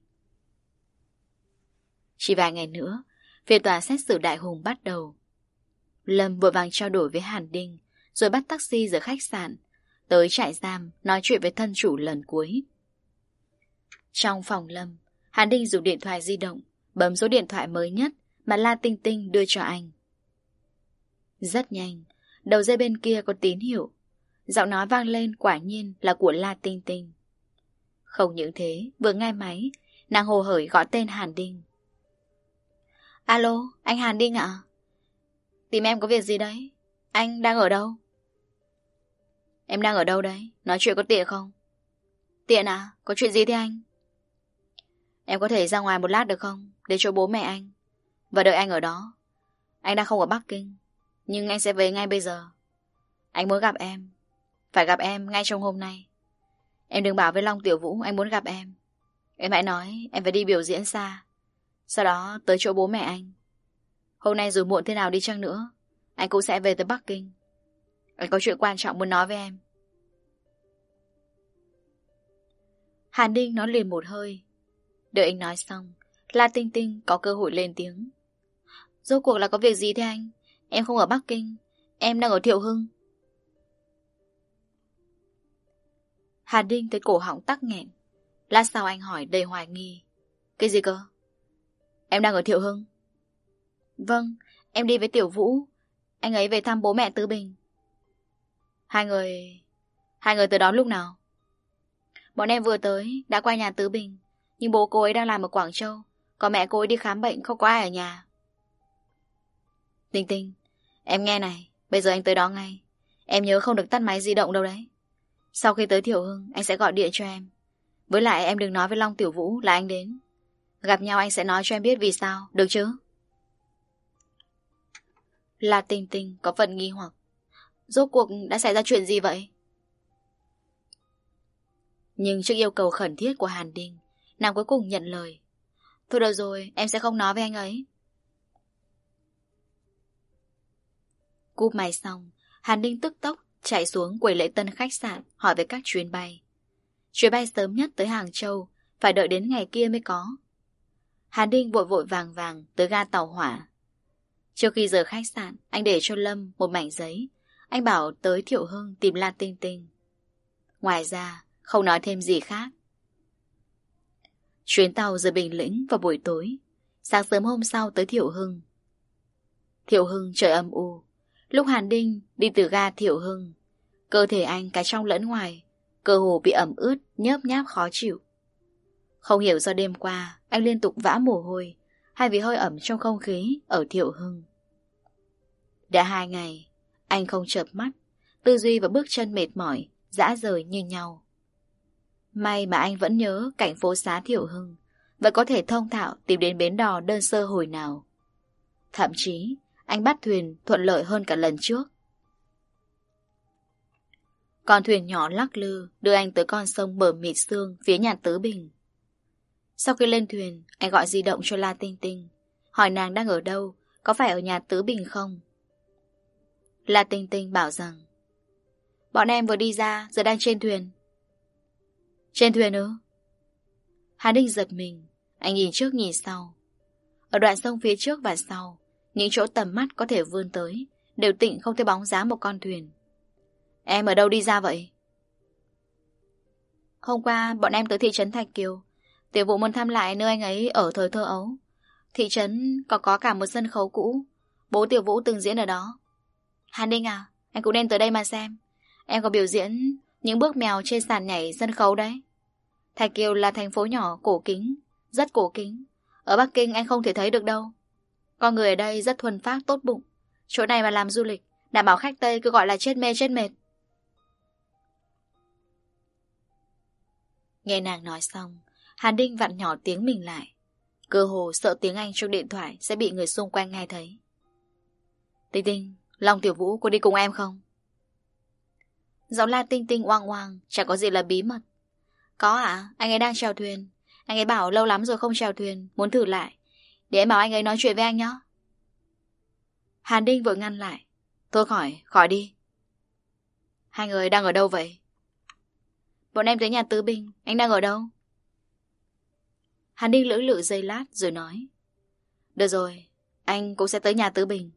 Chỉ vài ngày nữa, phiên tòa xét xử Đại Hùng bắt đầu. Lâm vội vàng trao đổi với Hàn Đinh, rồi bắt taxi rời khách sạn, tới trại giam nói chuyện với thân chủ lần cuối. Trong phòng Lâm, Hàn Đinh dùng điện thoại di động, bấm số điện thoại mới nhất mà La Tinh Tinh đưa cho anh. Rất nhanh, đầu dây bên kia có tín hiệu. Giọng nói vang lên quả nhiên là của La Tinh Tinh. Không những thế, vừa nghe máy, nàng hồ hởi gọi tên Hàn Đinh. Alo, anh Hàn Đinh ạ? Tìm em có việc gì đấy? Anh đang ở đâu? Em đang ở đâu đấy? Nói chuyện có tiện không? Tiện à? Có chuyện gì thế anh? Em có thể ra ngoài một lát được không? Đến chỗ bố mẹ anh và đợi anh ở đó. Anh đang không ở Bắc Kinh, nhưng anh sẽ về ngay bây giờ. Anh muốn gặp em. Phải gặp em ngay trong hôm nay. Em đừng bảo với Long Tiểu Vũ anh muốn gặp em. Em hãy nói em phải đi biểu diễn xa, sau đó tới chỗ bố mẹ anh. Hôm nay dù muộn thế nào đi chăng nữa, anh cũng sẽ về tới Bắc Kinh. Anh có chuyện quan trọng muốn nói với em. Hàn Đinh nói liền một hơi. Đợi anh nói xong, La Tinh Tinh có cơ hội lên tiếng. Rốt cuộc là có việc gì thế anh? Em không ở Bắc Kinh, em đang ở Thiệu Hưng. Hàn Đinh thấy cổ họng tắc nghẹn. Lát sau anh hỏi đầy hoài nghi. Cái gì cơ? Em đang ở Thiệu Hưng? Vâng, em đi với Tiểu Vũ. Anh ấy về thăm bố mẹ Tứ Bình. Hai người... Hai người tới đón lúc nào? Bọn em vừa tới, đã qua nhà Tứ Bình. Nhưng bố cô ấy đang làm ở Quảng Châu, còn mẹ cô ấy đi khám bệnh, không có ai ở nhà. Tinh Tinh, em nghe này, bây giờ anh tới đó ngay. Em nhớ không được tắt máy di động đâu đấy. Sau khi tới Thiệu Hưng, anh sẽ gọi điện cho em. Với lại em đừng nói với Long Tiểu Vũ là anh đến. Gặp nhau anh sẽ nói cho em biết vì sao, được chứ? La Tinh Tinh có phần nghi hoặc. Rốt cuộc đã xảy ra chuyện gì vậy? Nhưng trước yêu cầu khẩn thiết của Hàn Đinh, nàng cuối cùng nhận lời. Thôi được rồi, em sẽ không nói với anh ấy. Cúp máy xong, Hàn Đinh tức tốc chạy xuống quầy lễ tân khách sạn hỏi về các chuyến bay. Chuyến bay sớm nhất tới Hàng Châu phải đợi đến ngày kia mới có. Hàn Đinh vội vội vàng vàng tới ga tàu hỏa. Trước khi rời khách sạn, anh để cho Lâm một mảnh giấy. Anh bảo tới Thiệu Hưng tìm La Tinh Tinh. Ngoài ra, không nói thêm gì khác. Chuyến tàu rời Bình Lĩnh vào buổi tối. Sáng sớm hôm sau tới Thiệu Hưng. Thiệu Hưng trời âm u. Lúc Hàn Đinh đi từ ga Thiệu Hưng, cơ thể anh cả trong lẫn ngoài cơ hồ bị ẩm ướt, nhớp nháp khó chịu. Không hiểu do đêm qua anh liên tục vã mồ hôi hay vì hơi ẩm trong không khí ở Thiệu Hưng. Đã hai ngày anh không chợp mắt, tư duy và bước chân mệt mỏi, rã rời như nhau. May mà anh vẫn nhớ cảnh phố xá Thiệu Hưng, vẫn có thể thông thạo tìm đến bến đò đơn sơ hồi nào. Thậm chí anh bắt thuyền thuận lợi hơn cả lần trước. Con thuyền nhỏ lắc lư đưa anh tới con sông bờ mịt sương phía nhà Tứ Bình. Sau khi lên thuyền, anh gọi di động cho La Tinh Tinh, hỏi nàng đang ở đâu, có phải ở nhà Tứ Bình không. La Tinh Tinh bảo rằng bọn em vừa đi ra, giờ đang trên thuyền. Trên thuyền ư? Hàn Đinh giật mình, anh nhìn trước nhìn sau. Ở đoạn sông phía trước và sau, những chỗ tầm mắt có thể vươn tới đều tịnh không thấy bóng dáng một con thuyền. Em ở đâu đi ra vậy? Hôm qua bọn em tới thị trấn Thạch Kiều. Tiểu Vũ muốn thăm lại nơi anh ấy ở thời thơ ấu. Thị trấn có có cả một sân khấu cũ, bố Tiểu Vũ từng diễn ở đó. Hàn Đinh à, anh cũng nên tới đây mà xem. Em có biểu diễn những bước mèo trên sàn nhảy sân khấu đấy. Thạch Kiều là thành phố nhỏ cổ kính, rất cổ kính. Ở Bắc Kinh anh không thể thấy được đâu. Con người ở đây rất thuần phác tốt bụng. Chỗ này mà làm du lịch, đảm bảo khách Tây cứ gọi là chết mê chết mệt. Nghe nàng nói xong, Hàn Đinh vặn nhỏ tiếng mình lại. Cơ hồ sợ tiếng Anh trong điện thoại sẽ bị người xung quanh nghe thấy. Tinh Tinh, Long Tiểu Vũ có đi cùng em không? Giọng La Tinh Tinh oang oang, chẳng có gì là bí mật. Có ạ, à? Anh ấy đang chèo thuyền. Anh ấy bảo lâu lắm rồi không chèo thuyền, muốn thử lại. Để em bảo anh ấy nói chuyện với anh nhé. Hàn Đinh vội ngăn lại. Thôi khỏi, khỏi đi. Hai người đang ở đâu vậy? Bọn em tới nhà Tứ Bình, anh đang ở đâu? Hàn Đinh lưỡng lự giây lát rồi nói. Được rồi, anh cũng sẽ tới nhà Tứ Bình.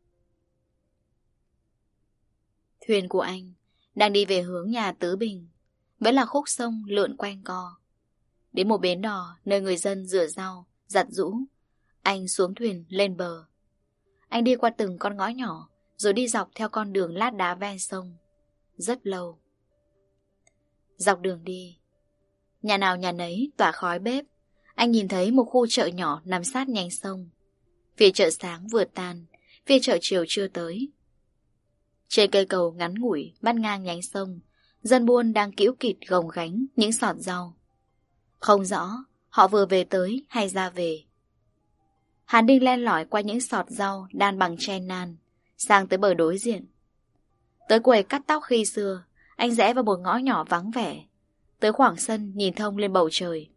Thuyền của anh đang đi về hướng nhà Tứ Bình, vẫn là khúc sông lượn quanh co. Đến một bến đò nơi người dân rửa rau, giặt giũ, anh xuống thuyền lên bờ. Anh đi qua từng con ngõ nhỏ, rồi đi dọc theo con đường lát đá ven sông. Rất lâu. Dọc đường đi, nhà nào nhà nấy tỏa khói bếp. Anh nhìn thấy một khu chợ nhỏ nằm sát nhánh sông. Phía chợ sáng vừa tan, phía chợ chiều chưa tới. Trên cây cầu ngắn ngủi bắt ngang nhánh sông, dân buôn đang cữu kịt gồng gánh những sọt rau. Không rõ họ vừa về tới hay ra về. Hàn Đinh len lỏi qua những sọt rau đan bằng tre nan, sang tới bờ đối diện. Tới quầy cắt tóc khi xưa, anh rẽ vào một ngõ nhỏ vắng vẻ. Tới khoảng sân nhìn thông lên bầu trời.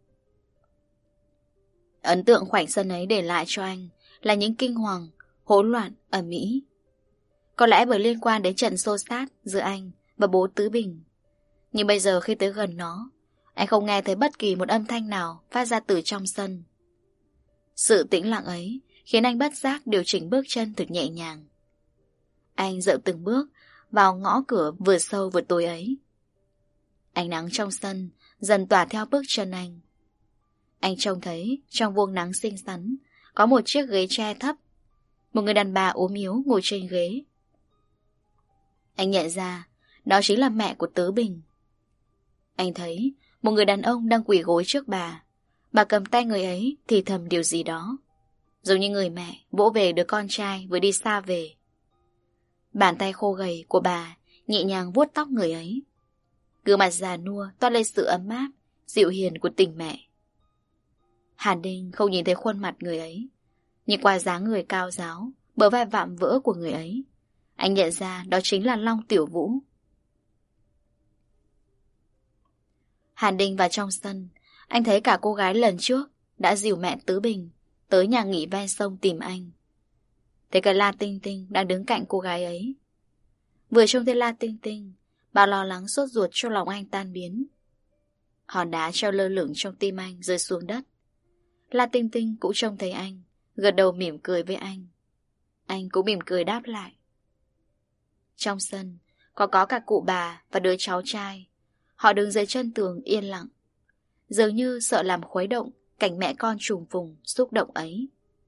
Ấn tượng khoảnh sân ấy để lại cho anh là những kinh hoàng, hỗn loạn, ầm ĩ. Có lẽ bởi liên quan đến trận xô xát giữa anh và bố Tứ Bình. Nhưng bây giờ khi tới gần nó, anh không nghe thấy bất kỳ một âm thanh nào phát ra từ trong sân. Sự tĩnh lặng ấy khiến anh bất giác điều chỉnh bước chân thật nhẹ nhàng. Anh dạo từng bước vào ngõ cửa vừa sâu vừa tối ấy. Ánh nắng trong sân dần tỏa theo bước chân anh. Anh trông thấy trong vuông nắng xinh xắn có một chiếc ghế tre thấp. Một người đàn bà ốm yếu ngồi trên ghế. Anh nhận ra đó chính là mẹ của Tứ Bình. Anh thấy một người đàn ông đang quỳ gối trước bà. Bà cầm tay người ấy thì thầm điều gì đó, giống như người mẹ vỗ về đứa con trai vừa đi xa về. Bàn tay khô gầy của bà nhẹ nhàng vuốt tóc người ấy. Gương mặt già nua toát lên sự ấm áp, dịu hiền của tình mẹ. Hàn Đinh không nhìn thấy khuôn mặt người ấy, nhưng qua dáng người cao ráo, bờ vai vạm vỡ của người ấy, anh nhận ra đó chính là Long Tiểu Vũ. Hàn Đinh vào trong sân, anh thấy cả cô gái lần trước đã dìu mẹ Tứ Bình tới nhà nghỉ ven sông tìm anh. Thấy cả La Tinh Tinh đang đứng cạnh cô gái ấy. Vừa trông thấy La Tinh Tinh, bà lo lắng sốt ruột cho lòng anh tan biến. Hòn đá treo lơ lửng trong tim anh rơi xuống đất. La Tinh Tinh cũng trông thấy anh, gật đầu mỉm cười với anh. Anh cũng mỉm cười đáp lại. Trong sân còn có cả cụ bà và đứa cháu trai. Họ đứng dưới chân tường yên lặng, dường như sợ làm khuấy động cảnh mẹ con trùng phùng xúc động ấy.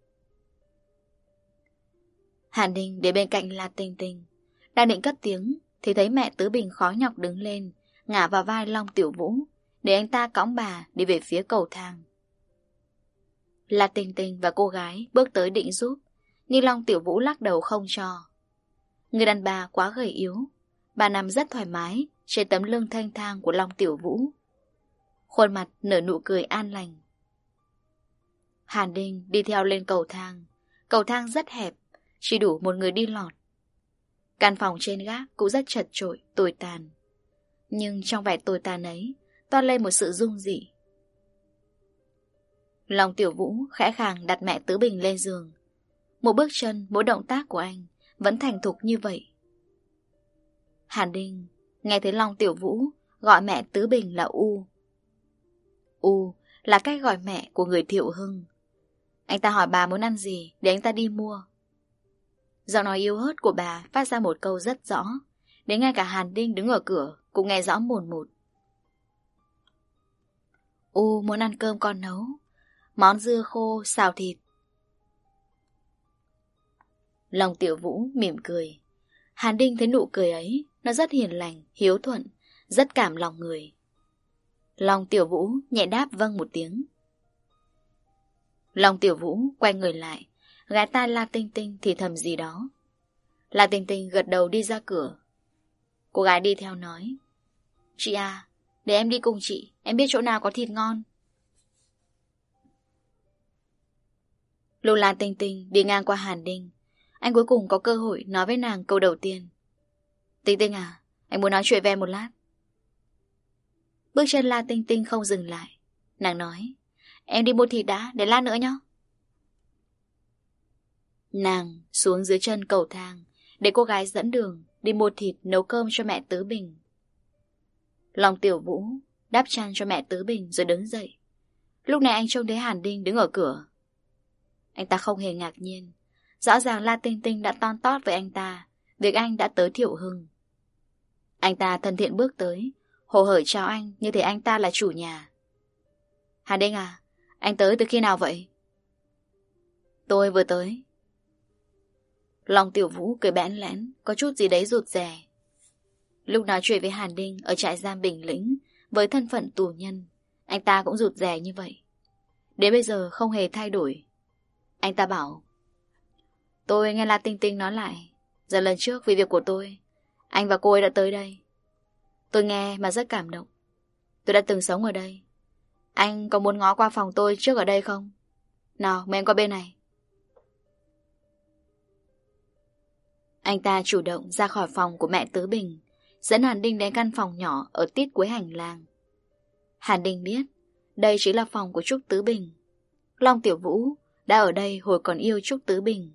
Hàn Ninh đến bên cạnh La Tinh Tinh, đang định cất tiếng thì thấy mẹ Tứ Bình khó nhọc đứng lên, ngả vào vai Long Tiểu Vũ để anh ta cõng bà đi về phía cầu thang. La Tinh Tinh và cô gái bước tới định giúp, nhưng Long Tiểu Vũ lắc đầu không cho. Người đàn bà quá gầy yếu, bà nằm rất thoải mái trên tấm lưng thanh thang của Long Tiểu Vũ, khuôn mặt nở nụ cười an lành. Hàn Đinh đi theo lên cầu thang. Cầu thang rất hẹp, chỉ đủ một người đi lọt. Căn phòng trên gác cũng rất chật chội, tồi tàn. Nhưng trong vẻ tồi tàn ấy toát lên một sự rung dị. Long Tiểu Vũ khẽ khàng đặt mẹ Tứ Bình lên giường. Một bước chân, mỗi động tác của anh vẫn thành thục như vậy. Hàn Đinh nghe thấy Long Tiểu Vũ gọi mẹ Tứ Bình là U. U là cách gọi mẹ của người Thiệu Hưng. Anh ta hỏi bà muốn ăn gì để anh ta đi mua. Giọng nói yếu ớt của bà phát ra một câu rất rõ, đến ngay cả Hàn Đinh đứng ở cửa cũng nghe rõ mồn một. U muốn ăn cơm con nấu, món dưa khô xào thịt. Long Tiểu Vũ mỉm cười. Hàn Đinh thấy nụ cười ấy, nó rất hiền lành, hiếu thuận, rất cảm lòng người. Long Tiểu Vũ nhẹ đáp vâng một tiếng. Long Tiểu Vũ quay người lại, gái tai La Tinh Tinh thì thầm gì đó. La Tinh Tinh gật đầu đi ra cửa. Cô gái đi theo nói, chị à, để em đi cùng chị, em biết chỗ nào có thịt ngon. Lúc La Tinh Tinh đi ngang qua Hàn Đinh, anh cuối cùng có cơ hội nói với nàng câu đầu tiên. Tinh Tinh à, anh muốn nói chuyện với em một lát. Bước chân La Tinh Tinh không dừng lại. Nàng nói, em đi mua thịt đã, để lát nữa nhé. Nàng xuống dưới chân cầu thang để cô gái dẫn đường đi mua thịt nấu cơm cho mẹ Tứ Bình. Long Tiểu Vũ đắp chăn cho mẹ Tứ Bình rồi đứng dậy. Lúc này anh trông thấy Hàn Đinh đứng ở cửa. Anh ta không hề ngạc nhiên. Rõ ràng La Tinh Tinh đã ton tót với anh ta việc anh đã tới Thiệu Hưng. Anh ta thân thiện bước tới, hồ hởi chào anh như thể anh ta là chủ nhà. Hàn Đinh à, anh tới từ khi nào vậy? Tôi vừa tới. Long Tiểu Vũ cười bẽn lẽn, có chút gì đấy rụt rè. Lúc nói chuyện với Hàn Đinh ở trại giam Bình Lĩnh với thân phận tù nhân, anh ta cũng rụt rè như vậy. Đến bây giờ không hề thay đổi. Anh ta bảo, tôi nghe La Tinh Tinh nói lại, giờ lần trước vì việc của tôi, anh và cô ấy đã tới đây. Tôi nghe mà rất cảm động. Tôi đã từng sống ở đây. Anh có muốn ngó qua phòng tôi trước ở đây không? Nào, mời em qua bên này. Anh ta chủ động ra khỏi phòng của mẹ Tứ Bình, dẫn Hàn Đinh đến căn phòng nhỏ ở tít cuối hành lang. Hàn Đinh biết đây chính là phòng của Trúc Tứ Bình. Long Tiểu Vũ đã ở đây hồi còn yêu Trúc Tứ Bình.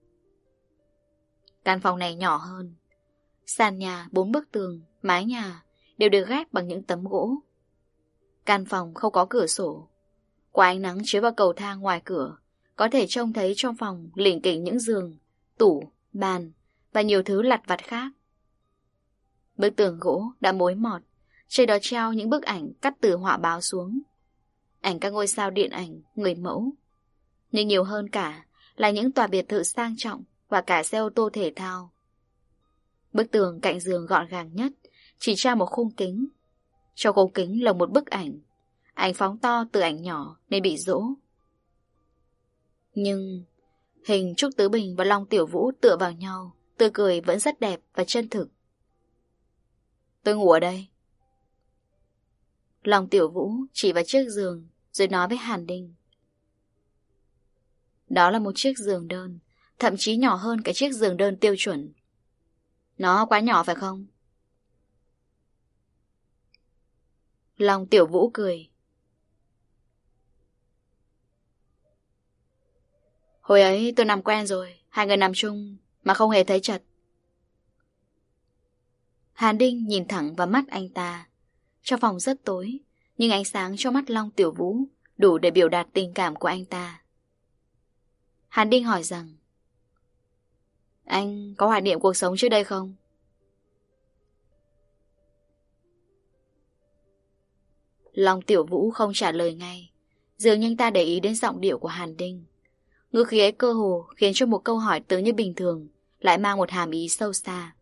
Căn phòng này nhỏ hơn. Sàn nhà, bốn bức tường, mái nhà đều được ghép bằng những tấm gỗ. Căn phòng không có cửa sổ. Qua ánh nắng chiếu vào cầu thang ngoài cửa, có thể trông thấy trong phòng lỉnh kỉnh những giường, tủ, bàn và nhiều thứ lặt vặt khác. Bức tường gỗ đã mối mọt, trên đó treo những bức ảnh cắt từ họa báo xuống. Ảnh các ngôi sao điện ảnh, người mẫu. Nhưng nhiều hơn cả là những tòa biệt thự sang trọng và cả xe ô tô thể thao. Bức tường cạnh giường gọn gàng nhất chỉ treo một khung kính. Trong khung kính lồng một bức ảnh. Ảnh phóng to từ ảnh nhỏ nên bị rỗ. Nhưng hình Trúc Tứ Bình và Long Tiểu Vũ tựa vào nhau, tươi cười vẫn rất đẹp và chân thực. Tôi ngủ ở đây. Long Tiểu Vũ chỉ vào chiếc giường rồi nói với Hàn Đinh. Đó là một chiếc giường đơn, thậm chí nhỏ hơn cái chiếc giường đơn tiêu chuẩn. Nó quá nhỏ phải không? Long Tiểu Vũ cười. Hồi ấy tôi nằm quen rồi, hai người nằm chung mà không hề thấy chật. Hàn Đinh nhìn thẳng vào mắt anh ta. Trong phòng rất tối, nhưng ánh sáng trong mắt Long Tiểu Vũ đủ để biểu đạt tình cảm của anh ta. Hàn Đinh hỏi rằng, anh có hoài niệm cuộc sống trước đây không? Long Tiểu Vũ không trả lời ngay. Dường như anh ta để ý đến giọng điệu của Hàn Đinh. Ngữ khí ấy cơ hồ khiến cho một câu hỏi tưởng như bình thường lại mang một hàm ý sâu xa.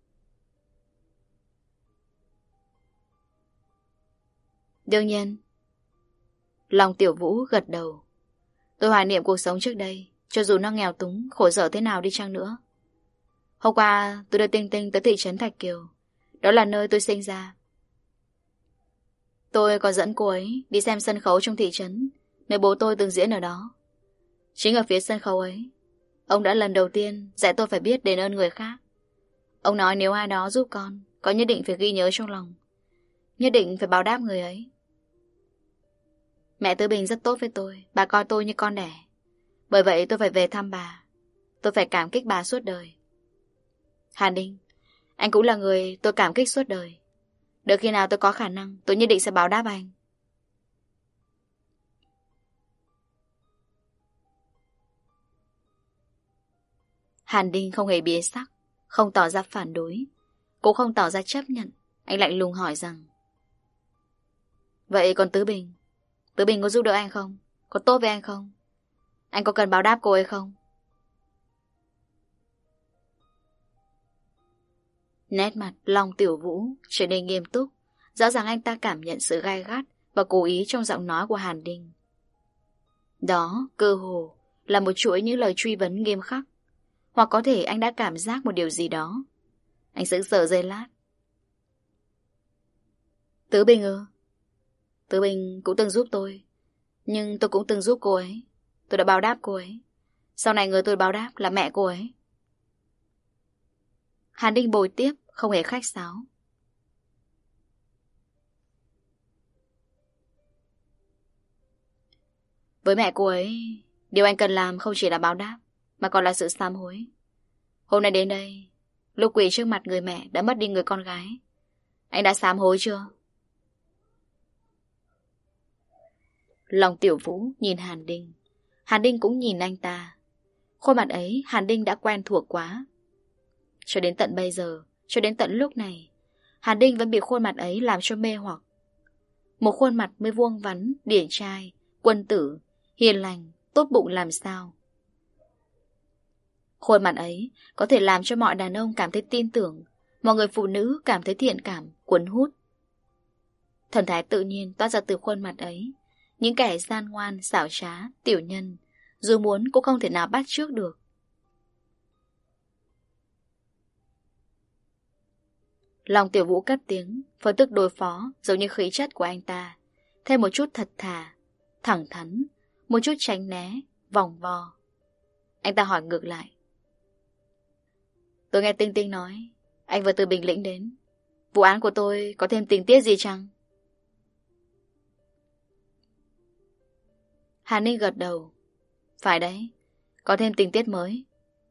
Đương nhiên. Long Tiểu Vũ gật đầu. Tôi hoài niệm cuộc sống trước đây, cho dù nó nghèo túng, khổ sở thế nào đi chăng nữa. Hôm qua tôi đưa Tinh Tinh tới thị trấn Thạch Kiều. Đó là nơi tôi sinh ra. Tôi có dẫn cô ấy đi xem sân khấu trong thị trấn, nơi bố tôi từng diễn ở đó. Chính ở phía sân khấu ấy, ông đã lần đầu tiên dạy tôi phải biết đền ơn người khác. Ông nói nếu ai đó giúp con, con nhất định phải ghi nhớ trong lòng, nhất định phải báo đáp người ấy. Mẹ Tứ Bình rất tốt với tôi, bà coi tôi như con đẻ. Bởi vậy tôi phải về thăm bà. Tôi phải cảm kích bà suốt đời. Hàn Đinh, anh cũng là người tôi cảm kích suốt đời. Đợi khi nào tôi có khả năng, tôi nhất định sẽ báo đáp anh. Hàn Đinh không hề biến sắc, không tỏ ra phản đối, cũng không tỏ ra chấp nhận. Anh lạnh lùng hỏi rằng, vậy còn Tứ Bình? Tứ Bình có giúp đỡ anh không? Có tốt với anh không? Anh có cần báo đáp cô ấy không? Nét mặt Long Tiểu Vũ trở nên nghiêm túc. Rõ ràng anh ta cảm nhận sự gai gắt và cố ý trong giọng nói của Hàn Đinh. Đó, cơ hồ là một chuỗi những lời truy vấn nghiêm khắc. Hoặc có thể anh đã cảm giác một điều gì đó. Anh sững sờ giây lát. Tứ Bình ư? Tứ Bình cũng từng giúp tôi, nhưng tôi cũng từng giúp cô ấy. Tôi đã báo đáp cô ấy. Sau này người tôi báo đáp là mẹ cô ấy. Hàn Đinh bồi tiếp, không hề khách sáo. Với mẹ cô ấy, điều anh cần làm không chỉ là báo đáp, mà còn là sự sám hối. Hôm nay đến đây, lúc quỳ trước mặt người mẹ đã mất đi người con gái, anh đã sám hối chưa? Long Tiểu Vũ nhìn Hàn Đinh. Hàn Đinh cũng nhìn anh ta. Khuôn mặt ấy Hàn Đinh đã quen thuộc quá. Cho đến tận bây giờ, cho đến tận lúc này, Hàn Đinh vẫn bị khuôn mặt ấy làm cho mê hoặc. Một khuôn mặt mới vuông vắn, điển trai, quân tử, hiền lành, tốt bụng làm sao. Khuôn mặt ấy có thể làm cho mọi đàn ông cảm thấy tin tưởng, mọi người phụ nữ cảm thấy thiện cảm, cuốn hút. Thần thái tự nhiên toát ra từ khuôn mặt ấy. Những kẻ gian ngoan, xảo trá, tiểu nhân, dù muốn cũng không thể nào bắt chước được. Long Tiểu Vũ cất tiếng, phân tức đối phó, giống như khí chất của anh ta. Thêm một chút thật thà, thẳng thắn, một chút tránh né, vòng vo. Anh ta hỏi ngược lại. Tôi nghe Tinh Tinh nói, anh vừa từ Bình Lĩnh đến. Vụ án của tôi có thêm tình tiết gì chăng? Hàn Ninh gật đầu. Phải đấy, có thêm tình tiết mới.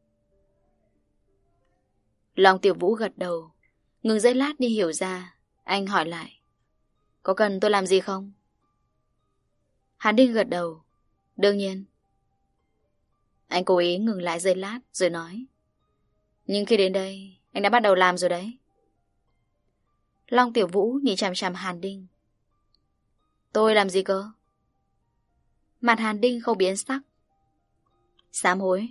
Long Tiểu Vũ gật đầu. Ngừng giây lát đi hiểu ra. Anh hỏi lại. Có cần tôi làm gì không? Hàn Ninh gật đầu. Đương nhiên. Anh cố ý ngừng lại giây lát rồi nói. Nhưng khi đến đây, anh đã bắt đầu làm rồi đấy. Long Tiểu Vũ nhìn chằm chằm Hàn Ninh. Tôi làm gì cơ? Mặt Hàn Ninh không biến sắc. Sám hối.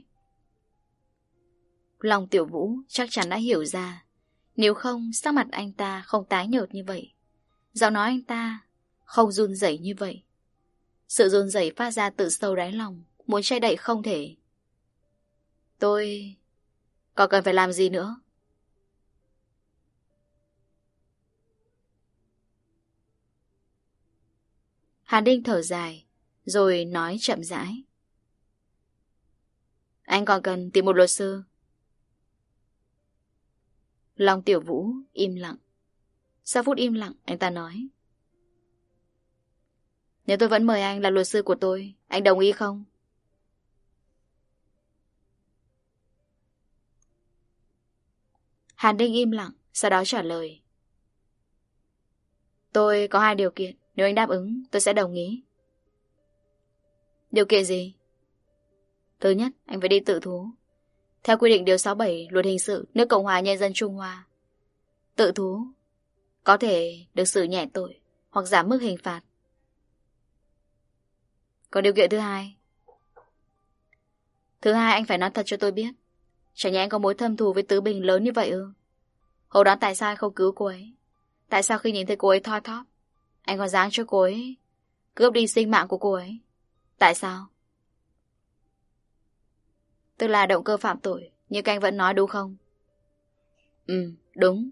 Long Tiểu Vũ chắc chắn đã hiểu ra. Nếu không, sắc mặt anh ta không tái nhợt như vậy. Giọng nói anh ta không run rẩy như vậy. Sự run rẩy phát ra từ sâu đáy lòng, muốn che đậy không thể. Tôi... Còn cần phải làm gì nữa? Hàn Đinh thở dài, rồi nói chậm rãi. Anh còn cần tìm một luật sư. Long Tiểu Vũ im lặng. Sau phút im lặng, anh ta nói. Nếu tôi vẫn mời anh là luật sư của tôi, anh đồng ý không? Hàn Đinh im lặng, sau đó trả lời. Tôi có hai điều kiện, nếu anh đáp ứng, tôi sẽ đồng ý. Điều kiện gì? Thứ nhất, anh phải đi tự thú. Theo quy định điều sáu mươi bảy Luật Hình sự nước Cộng hòa Nhân dân Trung Hoa, tự thú có thể được xử nhẹ tội hoặc giảm mức hình phạt. Còn điều kiện thứ hai? Thứ hai, anh phải nói thật cho tôi biết. Chẳng nhẽ anh có mối thâm thù với Tứ Bình lớn như vậy ư? Hồi đó tại sao anh không cứu cô ấy? Tại sao khi nhìn thấy cô ấy thoi thóp, anh còn giáng cho cô ấy cướp đi sinh mạng của cô ấy? Tại sao? Tức là động cơ phạm tội, như các anh vẫn nói đúng không? Ừ, đúng.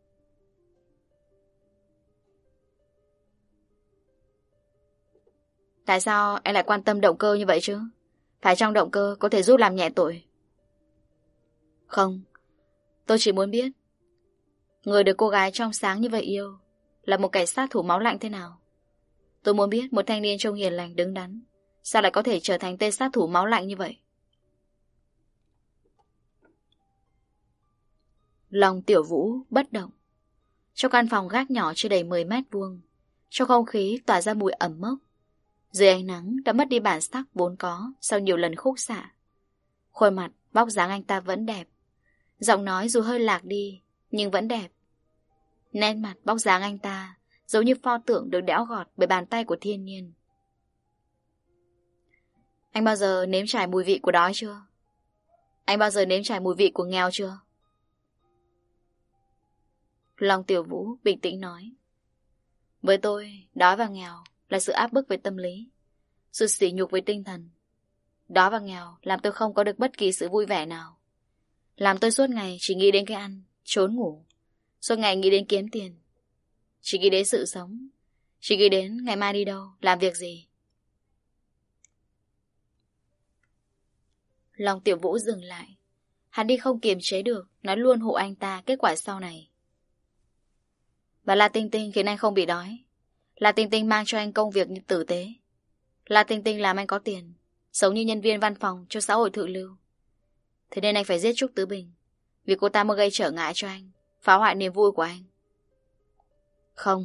Tại sao anh lại quan tâm động cơ như vậy chứ? Phải trong động cơ có thể giúp làm nhẹ tội? Không, tôi chỉ muốn biết người được cô gái trong sáng như vậy yêu là một kẻ sát thủ máu lạnh thế nào. Tôi muốn biết một thanh niên trông hiền lành đứng đắn sao lại có thể trở thành tên sát thủ máu lạnh như vậy. Lòng Tiểu Vũ bất động. Trong căn phòng gác nhỏ chưa đầy mười mét vuông, trong không khí tỏa ra mùi ẩm mốc. Dưới ánh nắng đã mất đi bản sắc vốn có sau nhiều lần khúc xạ. Khuôn mặt, vóc dáng anh ta vẫn đẹp. Giọng nói dù hơi lạc đi, nhưng vẫn đẹp. Nét mặt, vóc dáng anh ta giống như pho tượng được đẽo gọt bởi bàn tay của thiên nhiên. Anh bao giờ nếm trải mùi vị của đói chưa? Anh bao giờ nếm trải mùi vị của nghèo chưa? Long Tiểu Vũ bình tĩnh nói. Với tôi, đói và nghèo là sự áp bức về tâm lý, sự sỉ nhục với tinh thần. Đói và nghèo làm tôi không có được bất kỳ sự vui vẻ nào. Làm tôi suốt ngày chỉ nghĩ đến cái ăn, trốn ngủ. Suốt ngày nghĩ đến kiếm tiền. Chỉ nghĩ đến sự sống. Chỉ nghĩ đến ngày mai đi đâu, làm việc gì. Long Tiểu Vũ dừng lại. Hắn đi không kiềm chế được, nói luôn hộ anh ta kết quả sau này. Và La Tinh Tinh khiến anh không bị đói. La Tinh Tinh mang cho anh công việc như tử tế. La Tinh Tinh làm anh có tiền, sống như nhân viên văn phòng cho xã hội thượng lưu. Thế nên anh phải giết Trúc Tứ Bình, vì cô ta mới gây trở ngại cho anh, phá hoại niềm vui của anh. Không.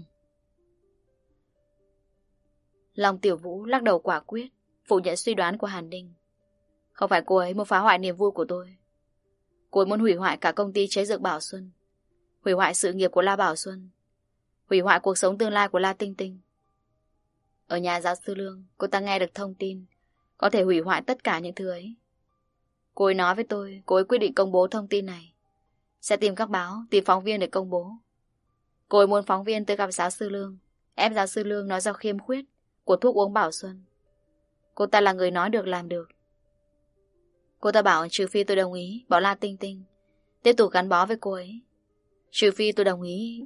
Long Tiểu Vũ lắc đầu quả quyết, phủ nhận suy đoán của Hàn Đinh. Không phải cô ấy muốn phá hoại niềm vui của tôi. Cô ấy muốn hủy hoại cả công ty chế dược Bảo Xuân, hủy hoại sự nghiệp của La Bảo Xuân, hủy hoại cuộc sống tương lai của La Tinh Tinh. Ở nhà giáo sư Lương, cô ta nghe được thông tin có thể hủy hoại tất cả những thứ ấy. Cô ấy nói với tôi, cô ấy quyết định công bố thông tin này, sẽ tìm các báo, tìm phóng viên để công bố. Cô ấy muốn phóng viên tới gặp giáo sư Lương, ép giáo sư Lương nói ra khiêm khuyết của thuốc uống Bảo Xuân. Cô ta là người nói được làm được. Cô ta bảo trừ phi tôi đồng ý bảo La Tinh Tinh tiếp tục gắn bó với cô ấy, trừ phi tôi đồng ý.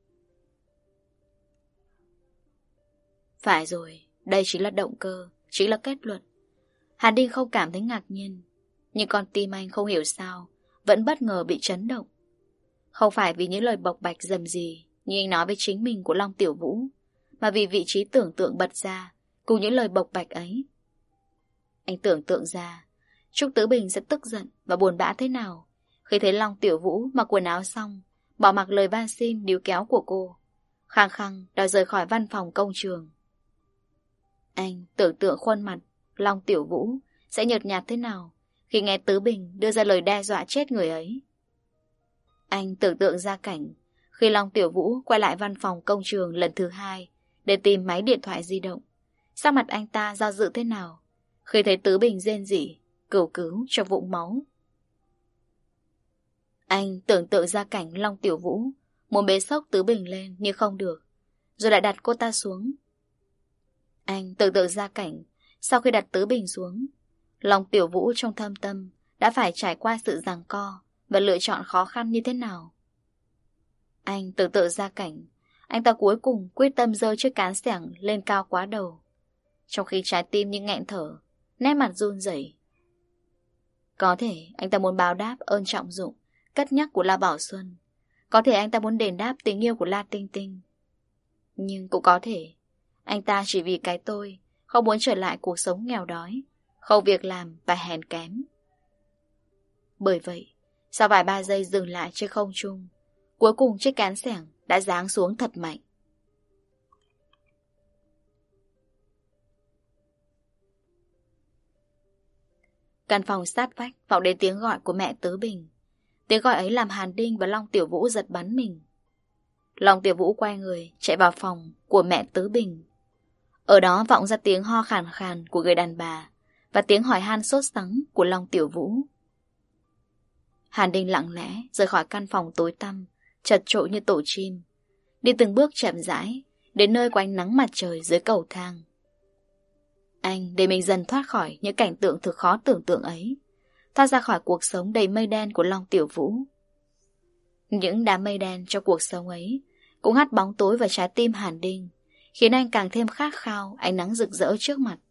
Phải rồi, đây chính là động cơ, chính là kết luận. Hàn Đinh không cảm thấy ngạc nhiên, nhưng con tim anh không hiểu sao vẫn bất ngờ bị chấn động. Không phải vì những lời bộc bạch dầm gì như anh nói với chính mình của Long Tiểu Vũ, mà vì vị trí tưởng tượng bật ra cùng những lời bộc bạch ấy. Anh tưởng tượng ra Trúc Tứ Bình sẽ tức giận và buồn bã thế nào khi thấy Long Tiểu Vũ mặc quần áo xong, bỏ mặc lời van xin níu kéo của cô, khăng khăng đòi rời khỏi văn phòng công trường. Anh tưởng tượng khuôn mặt Long Tiểu Vũ sẽ nhợt nhạt thế nào khi nghe Tứ Bình đưa ra lời đe dọa chết người ấy. Anh tưởng tượng ra cảnh khi Long Tiểu Vũ quay lại văn phòng công trường lần thứ hai để tìm máy điện thoại di động, sắc mặt anh ta do dự thế nào khi thấy Tứ Bình rên rỉ cầu cứu cho vũng máu. Anh tưởng tượng ra cảnh Long Tiểu Vũ muốn bế xốc Tứ Bình lên nhưng không được, rồi lại đặt cô ta xuống. Anh tưởng tượng ra cảnh sau khi đặt Tứ Bình xuống, lòng Tiểu Vũ trong thâm tâm đã phải trải qua sự giằng co và lựa chọn khó khăn như thế nào. Anh tưởng tượng ra cảnh anh ta cuối cùng quyết tâm giơ chiếc cán xẻng lên cao quá đầu, trong khi trái tim như nghẹn thở, nét mặt run rẩy. Có thể anh ta muốn báo đáp ơn trọng dụng, cất nhắc của La Bảo Xuân. Có thể anh ta muốn đền đáp tình yêu của La Tinh Tinh. Nhưng cũng có thể anh ta chỉ vì cái tôi, không muốn trở lại cuộc sống nghèo đói, không việc làm và hèn kém. Bởi vậy, sau vài ba giây dừng lại trên không trung, cuối cùng chiếc cán xẻng đã giáng xuống thật mạnh. Căn phòng sát vách vọng đến tiếng gọi của mẹ Tứ Bình. Tiếng gọi ấy làm Hàn Đinh và Long Tiểu Vũ giật bắn mình. Long Tiểu Vũ quay người chạy vào phòng của mẹ Tứ Bình. Ở đó vọng ra tiếng ho khàn khàn của người đàn bà và tiếng hỏi han sốt sắng của Long Tiểu Vũ. Hàn Đinh lặng lẽ rời khỏi căn phòng tối tăm, chật chội như tổ chim, đi từng bước chậm rãi đến nơi có ánh nắng mặt trời dưới cầu thang. Anh để mình dần thoát khỏi những cảnh tượng thực khó tưởng tượng ấy, thoát ra khỏi cuộc sống đầy mây đen của Long Tiểu Vũ. Những đám mây đen trong cuộc sống ấy cũng hắt bóng tối vào trái tim Hàn Đinh, khiến anh càng thêm khát khao ánh nắng rực rỡ trước mặt.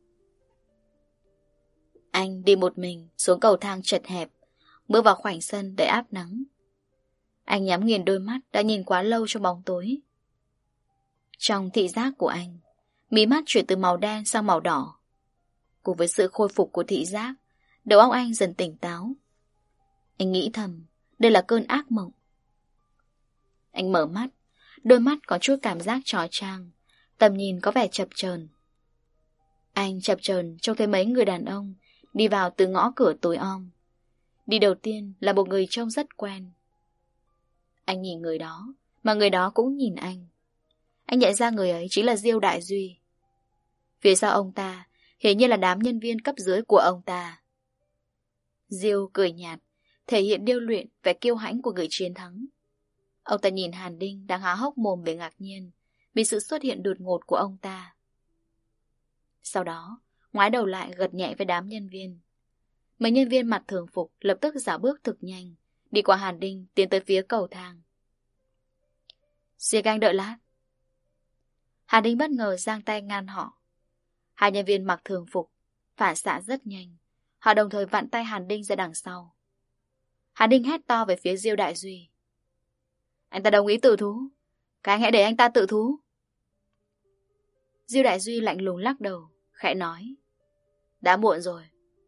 Anh đi một mình xuống cầu thang chật hẹp, bước vào khoảnh sân đầy áp nắng. Anh nhắm nghiền đôi mắt đã nhìn quá lâu trong bóng tối. Trong thị giác của anh, mí mắt chuyển từ màu đen sang màu đỏ. Cùng với sự khôi phục của thị giác, đầu óc anh dần tỉnh táo. Anh nghĩ thầm, đây là cơn ác mộng. Anh mở mắt, đôi mắt có chút cảm giác chói chang, tầm nhìn có vẻ chập chờn. Anh chập chờn trông thấy mấy người đàn ông đi vào từ ngõ cửa tối om. Đi đầu tiên là một người trông rất quen. Anh nhìn người đó, mà người đó cũng nhìn anh. Anh nhận ra người ấy chính là Diêu Đại Duy. Phía sau ông ta hiển nhiên là đám nhân viên cấp dưới của ông ta. Diêu cười nhạt, thể hiện điêu luyện vẻ kiêu hãnh của người chiến thắng. Ông ta nhìn Hàn Đinh đang há hốc mồm bởi ngạc nhiên vì sự xuất hiện đột ngột của ông ta. Sau đó, ngoái đầu lại gật nhẹ với đám nhân viên. Mấy nhân viên mặc thường phục lập tức dạo bước thực nhanh, đi qua Hàn Đinh tiến tới phía cầu thang. Xin anh đợi lát. Hàn Đinh bất ngờ giang tay ngăn họ. Hai nhân viên mặc thường phục phản xạ rất nhanh, họ đồng thời vặn tay Hàn Đinh ra đằng sau. Hàn Đinh hét to về phía Diêu Đại Duy. Anh ta đồng ý tự thú, các anh hãy để anh ta tự thú. Diêu Đại Duy lạnh lùng lắc đầu, khẽ nói. Đã muộn rồi.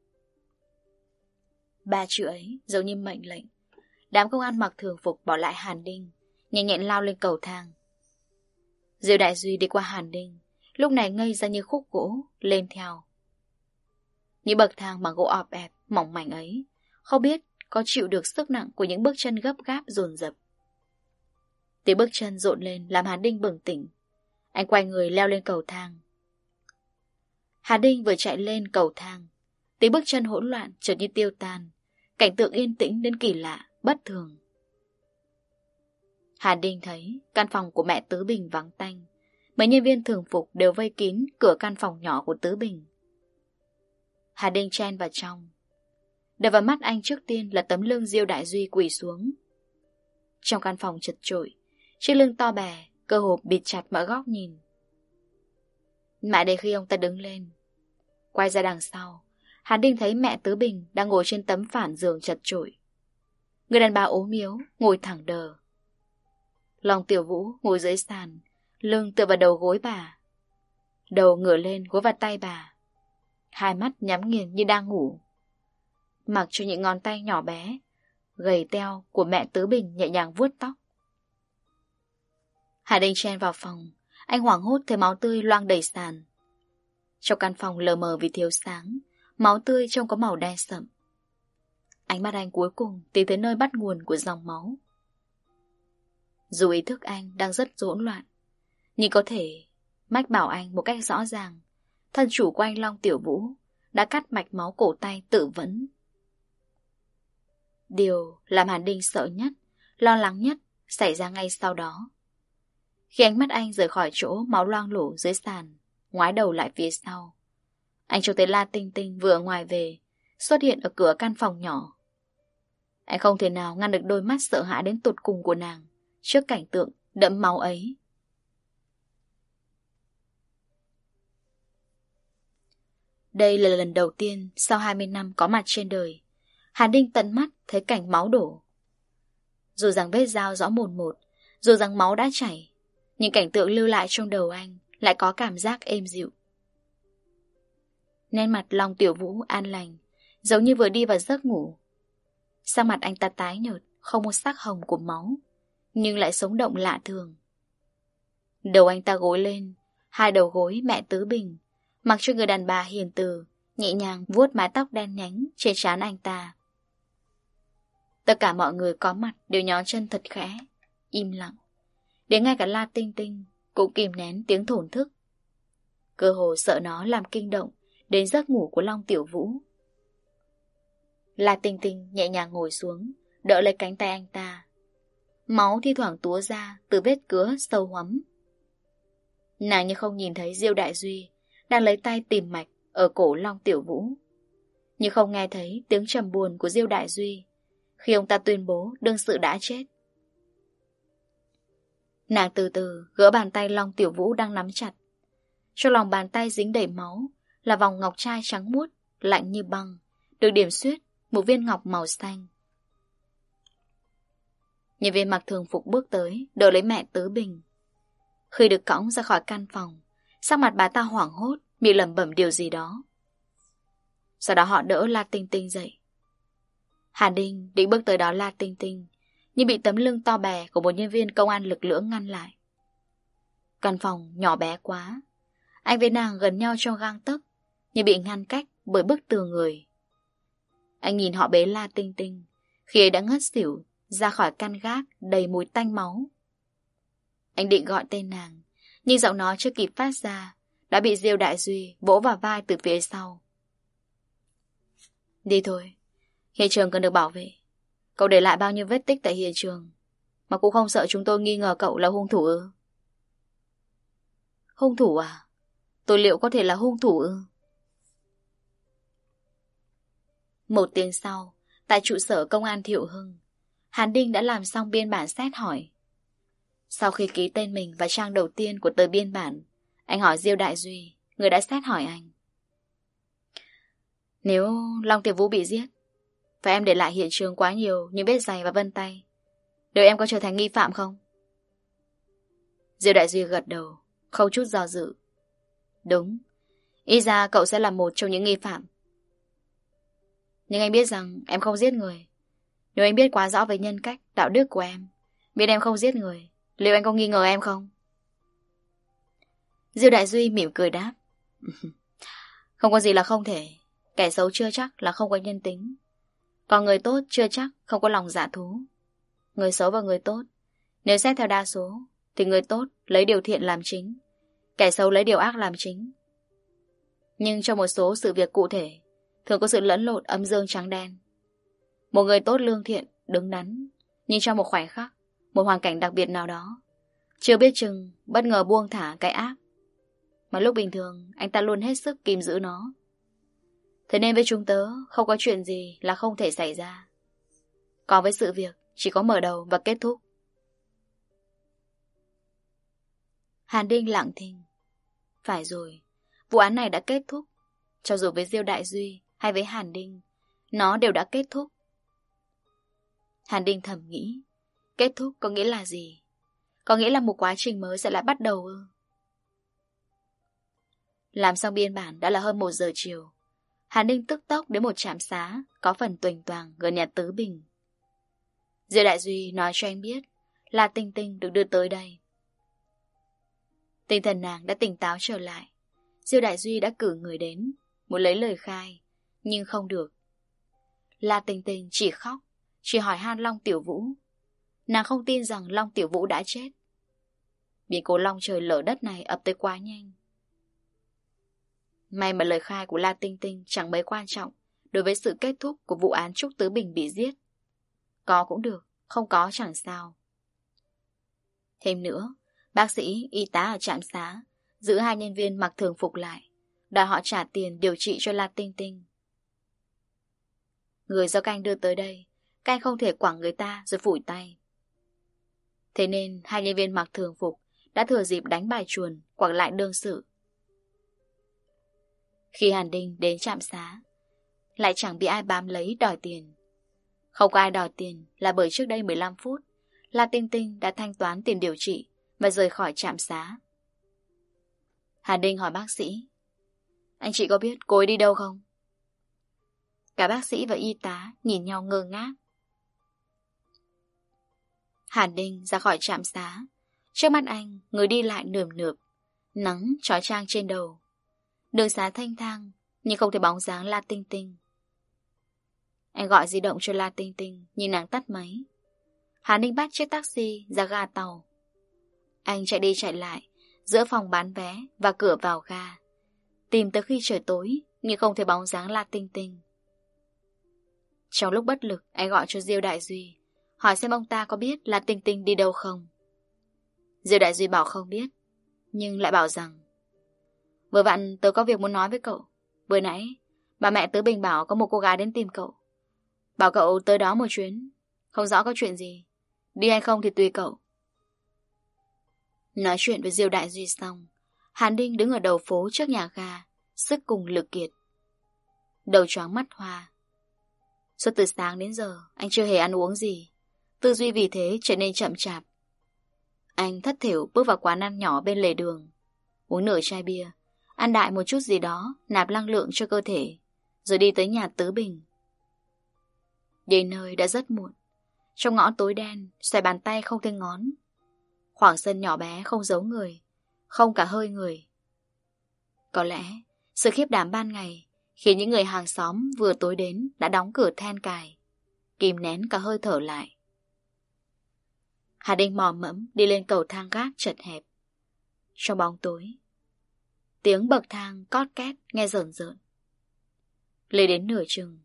Ba chữ ấy giống như mệnh lệnh. Đám công an mặc thường phục bỏ lại Hàn Đinh, nhanh nhẹn lao lên cầu thang. Diêu Đại Duy đi qua Hàn Đinh, lúc này ngây ra như khúc gỗ, lên theo. Những bậc thang bằng gỗ ọp ẹp, mỏng mảnh ấy, không biết có chịu được sức nặng của những bước chân gấp gáp dồn dập. Tiếng bước chân rộn lên làm Hàn Đinh bừng tỉnh. Anh quay người leo lên cầu thang. Hàn Đinh vừa chạy lên cầu thang, tiếng bước chân hỗn loạn chợt như tiêu tan, cảnh tượng yên tĩnh đến kỳ lạ, bất thường. Hàn Đinh thấy căn phòng của mẹ Tứ Bình vắng tanh, mấy nhân viên thường phục đều vây kín cửa căn phòng nhỏ của Tứ Bình. Hàn Đinh chen vào trong. Đập vào mắt anh trước tiên là tấm lưng Diêu Đại Duy quỳ xuống. Trong căn phòng chật chội, chiếc lưng to bè, cơ hồ bịt chặt mọi góc nhìn. Mãi đến khi ông ta đứng lên, quay ra đằng sau, Hàn Đinh thấy mẹ Tứ Bình đang ngồi trên tấm phản giường chật chội. Người đàn bà ốm yếu, ngồi thẳng đờ. Long Tiểu Vũ ngồi dưới sàn, lưng tựa vào đầu gối bà. Đầu ngửa lên gối vào tay bà. Hai mắt nhắm nghiền như đang ngủ. Mặc cho những ngón tay nhỏ bé, gầy teo của mẹ Tứ Bình nhẹ nhàng vuốt tóc. Hà Đinh chen vào phòng, anh hoảng hốt thấy máu tươi loang đầy sàn. Trong căn phòng lờ mờ vì thiếu sáng, máu tươi trông có màu đen sậm. Ánh mắt anh cuối cùng tìm tới nơi bắt nguồn của dòng máu. Dù ý thức anh đang rất hỗn loạn, nhưng có thể mách bảo anh một cách rõ ràng, thân chủ của anh Long Tiểu Vũ đã cắt mạch máu cổ tay tự vẫn. Điều làm Hàn Đinh sợ nhất, lo lắng nhất xảy ra ngay sau đó. Khi ánh mắt anh rời khỏi chỗ máu loang lổ dưới sàn, ngoái đầu lại phía sau, anh trông thấy La Tinh Tinh vừa ở ngoài về, xuất hiện ở cửa căn phòng nhỏ. Anh không thể nào ngăn được đôi mắt sợ hãi đến tột cùng của nàng trước cảnh tượng đẫm máu ấy. Đây là lần đầu tiên sau hai mươi năm có mặt trên đời, Hàn Đinh tận mắt thấy cảnh máu đổ. Dù rằng vết dao rõ mồn một, dù rằng máu đã chảy, nhưng cảnh tượng lưu lại trong đầu anh lại có cảm giác êm dịu. Nét mặt Long Tiểu Vũ an lành, giống như vừa đi vào giấc ngủ. Sắc mặt anh ta tái nhợt, không một sắc hồng của máu, nhưng lại sống động lạ thường. Đầu anh ta gối lên, hai đầu gối mẹ Tứ Bình, mặc cho người đàn bà hiền từ, nhẹ nhàng vuốt mái tóc đen nhánh trên trán anh ta. Tất cả mọi người có mặt đều nhón chân thật khẽ, im lặng. Đến ngay cả La Tinh Tinh cũng kìm nén tiếng thổn thức. Cơ hồ sợ nó làm kinh động đến giấc ngủ của Long Tiểu Vũ. La Tinh Tinh nhẹ nhàng ngồi xuống, đỡ lấy cánh tay anh ta. Máu thi thoảng túa ra từ vết cứa sâu hoắm. Nàng như không nhìn thấy Diêu Đại Duy đang lấy tay tìm mạch ở cổ Long Tiểu Vũ, như không nghe thấy tiếng trầm buồn của Diêu Đại Duy khi ông ta tuyên bố đương sự đã chết. Nàng từ từ gỡ bàn tay Long Tiểu Vũ đang nắm chặt. Trong lòng bàn tay dính đầy máu là vòng ngọc trai trắng muốt, lạnh như băng, được điểm xuyết một viên ngọc màu xanh. Nhân viên mặc thường phục bước tới, đỡ lấy mẹ Tứ Bình. Khi được cõng ra khỏi căn phòng, sắc mặt bà ta hoảng hốt, miệng lẩm bẩm điều gì đó. Sau đó họ đỡ La Tinh Tinh dậy. Hàn Đinh định bước tới đó La Tinh Tinh, nhưng bị tấm lưng to bè của một nhân viên công an lực lưỡng ngăn lại. Căn phòng nhỏ bé quá, anh với nàng gần nhau trong gang tấc, nhưng bị ngăn cách bởi bức tường người. Anh nhìn họ bế La Tinh Tinh khi ấy đã ngất xỉu ra khỏi căn gác đầy mùi tanh máu. Anh định gọi tên nàng, nhưng giọng nói chưa kịp phát ra đã bị Diêu Đại Duy vỗ vào vai từ phía sau. Đi thôi, hiện trường cần được bảo vệ. Cậu để lại bao nhiêu vết tích tại hiện trường mà cũng không sợ chúng tôi nghi ngờ cậu là hung thủ ư? Hung thủ à? Tôi liệu có thể là hung thủ ư? Một tiếng sau, tại trụ sở công an Thiệu Hưng, Hàn Đinh đã làm xong biên bản xét hỏi. Sau khi ký tên mình vào trang đầu tiên của tờ biên bản, anh hỏi Diêu Đại Duy, người đã xét hỏi anh. Nếu Long Tiểu Vũ bị giết, và em để lại hiện trường quá nhiều những vết giày và vân tay, liệu em có trở thành nghi phạm không? Diêu Đại Duy gật đầu, không chút do dự. Đúng, ít ra cậu sẽ là một trong những nghi phạm. Nhưng anh biết rằng em không giết người. Nếu anh biết quá rõ về nhân cách, đạo đức của em, biết em không giết người, liệu anh có nghi ngờ em không? Diêu Đại Duy mỉm cười đáp. Không có gì là không thể. Kẻ xấu chưa chắc là không có nhân tính, còn người tốt chưa chắc không có lòng dạ thú. Người xấu và người tốt, nếu xét theo đa số, thì người tốt lấy điều thiện làm chính, kẻ xấu lấy điều ác làm chính. Nhưng trong một số sự việc cụ thể, thường có sự lẫn lộn âm dương trắng đen. Một người tốt lương thiện, đứng đắn, nhưng trong một khoảnh khắc, một hoàn cảnh đặc biệt nào đó, chưa biết chừng bất ngờ buông thả cái ác, mà lúc bình thường anh ta luôn hết sức kìm giữ nó. Thế nên với chúng tớ, không có chuyện gì là không thể xảy ra. Còn với sự việc, chỉ có mở đầu và kết thúc. Hàn Đinh lặng thinh. Phải rồi, vụ án này đã kết thúc. Cho dù với Diêu Đại Duy hay với Hàn Đinh, nó đều đã kết thúc. Hàn Đinh thầm nghĩ, kết thúc có nghĩa là gì? Có nghĩa là một quá trình mới sẽ lại bắt đầu ư? Làm xong biên bản đã là hơn một giờ chiều. Hàn Đinh tức tốc đến một trạm xá có phần tuềnh toàng gần nhà Tứ Bình. Diêu Đại Duy nói cho anh biết là Tinh Tinh được đưa tới đây. Tinh thần nàng đã tỉnh táo trở lại. Diêu Đại Duy đã cử người đến, muốn lấy lời khai, nhưng không được. La Tinh Tinh chỉ khóc, chỉ hỏi han Long Tiểu Vũ. Nàng không tin rằng Long Tiểu Vũ đã chết. Biến cố long trời lở đất này ập tới quá nhanh. May mà lời khai của La Tinh Tinh chẳng mấy quan trọng đối với sự kết thúc của vụ án Trúc Tứ Bình bị giết. Có cũng được, không có chẳng sao. Thêm nữa, Bác sĩ, y tá ở trạm xá giữ hai nhân viên mặc thường phục lại, đòi họ trả tiền điều trị cho La Tinh Tinh. Người do canh đưa tới đây, canh không thể quẳng người ta rồi phủi tay. Thế nên hai nhân viên mặc thường phục đã thừa dịp đánh bài chuồn quẳng lại đương sự. Khi Hàn Đinh đến trạm xá, lại chẳng bị ai bám lấy đòi tiền. Không có ai đòi tiền là bởi trước đây mười lăm phút La Tinh Tinh đã thanh toán tiền điều trị và rời khỏi trạm xá. Hàn Đinh hỏi bác sĩ: Anh chị có biết cô ấy đi đâu không? Cả bác sĩ và y tá nhìn nhau ngơ ngác. Hàn Đinh ra khỏi trạm xá. Trước mắt anh, người đi lại nườm nượp, nắng chói chang trên đầu. Đường xá thanh thang, nhưng không thấy bóng dáng La Tinh Tinh. Anh gọi di động cho La Tinh Tinh, nhưng nàng tắt máy. Hàn Đinh bắt chiếc taxi ra ga tàu. Anh chạy đi chạy lại giữa phòng bán vé và cửa vào ga, tìm tới khi trời tối nhưng không thấy bóng dáng La Tinh Tinh. Trong lúc bất lực, anh gọi cho Diêu Đại Duy, hỏi xem ông ta có biết La Tinh Tinh đi đâu không. Diêu Đại Duy bảo không biết, nhưng lại bảo rằng: Vừa vặn tớ có việc muốn nói với cậu. Vừa nãy bà mẹ tớ Bình bảo có một cô gái đến tìm cậu, bảo cậu tới đó một chuyến. Không rõ có chuyện gì, đi hay không thì tùy cậu. Nói chuyện với Diêu Đại Duy xong, Hàn Đinh đứng ở đầu phố trước nhà ga, sức cùng lực kiệt, đầu choáng mắt hoa. Suốt từ sáng đến giờ anh chưa hề ăn uống gì, tư duy vì thế trở nên chậm chạp. Anh thất thểu bước vào quán ăn nhỏ bên lề đường, uống nửa chai bia, ăn đại một chút gì đó nạp năng lượng cho cơ thể, rồi đi tới nhà Tứ Bình. Đến nơi đã rất muộn. Trong ngõ tối đen, xoay bàn tay không thấy ngón. Khoảng sân nhỏ bé không giấu người, không cả hơi người. Có lẽ sự khiếp đảm ban ngày khiến những người hàng xóm vừa tối đến đã đóng cửa then cài, kìm nén cả hơi thở lại. Hà Đinh mò mẫm đi lên cầu thang gác chật hẹp. Trong bóng tối, tiếng bậc thang cót két nghe rợn rợn. Lên đến nửa chừng,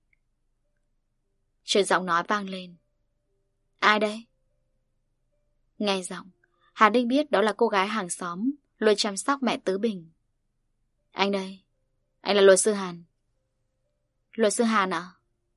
chợt giọng nói vang lên: Ai đây? Nghe giọng, Hà Đinh biết đó là cô gái hàng xóm luôn chăm sóc mẹ Tứ Bình. Anh đây, anh là luật sư Hàn. Luật sư Hàn ạ?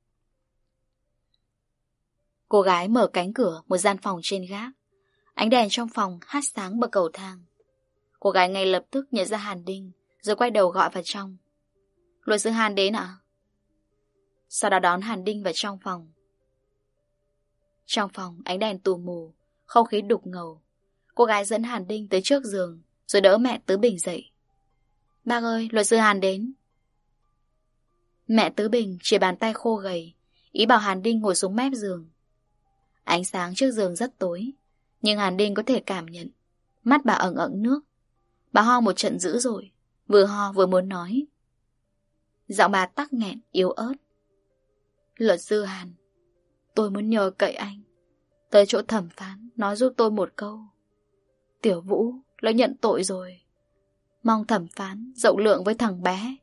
Cô gái mở cánh cửa một gian phòng trên gác. Ánh đèn trong phòng hắt sáng bậc cầu thang. Cô gái ngay lập tức nhận ra Hàn Đinh, rồi quay đầu gọi vào trong: Luật sư Hàn đến ạ? Sau đó đón Hàn Đinh vào trong phòng. Trong phòng ánh đèn tù mù, không khí đục ngầu. Cô gái dẫn Hàn Đinh tới trước giường, rồi đỡ mẹ Tứ Bình dậy. Bác ơi, luật sư Hàn đến. Mẹ Tứ Bình chỉ bàn tay khô gầy, ý bảo Hàn Đinh ngồi xuống mép giường. Ánh sáng trước giường rất tối, nhưng Hàn Đinh có thể cảm nhận. Mắt bà ẩn ẩn nước. Bà ho một trận dữ dội, vừa ho vừa muốn nói. Giọng bà tắc nghẹn, yếu ớt. Luật sư Hàn, tôi muốn nhờ cậy anh tới chỗ thẩm phán nói giúp tôi một câu. Tiểu Vũ đã nhận tội rồi, mong thẩm phán rộng lượng với thằng bé.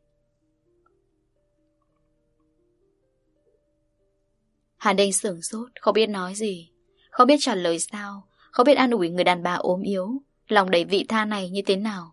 Hàn Đinh sửng sốt, không biết nói gì, không biết trả lời sao, không biết an ủi người đàn bà ốm yếu, lòng đầy vị tha này như thế nào.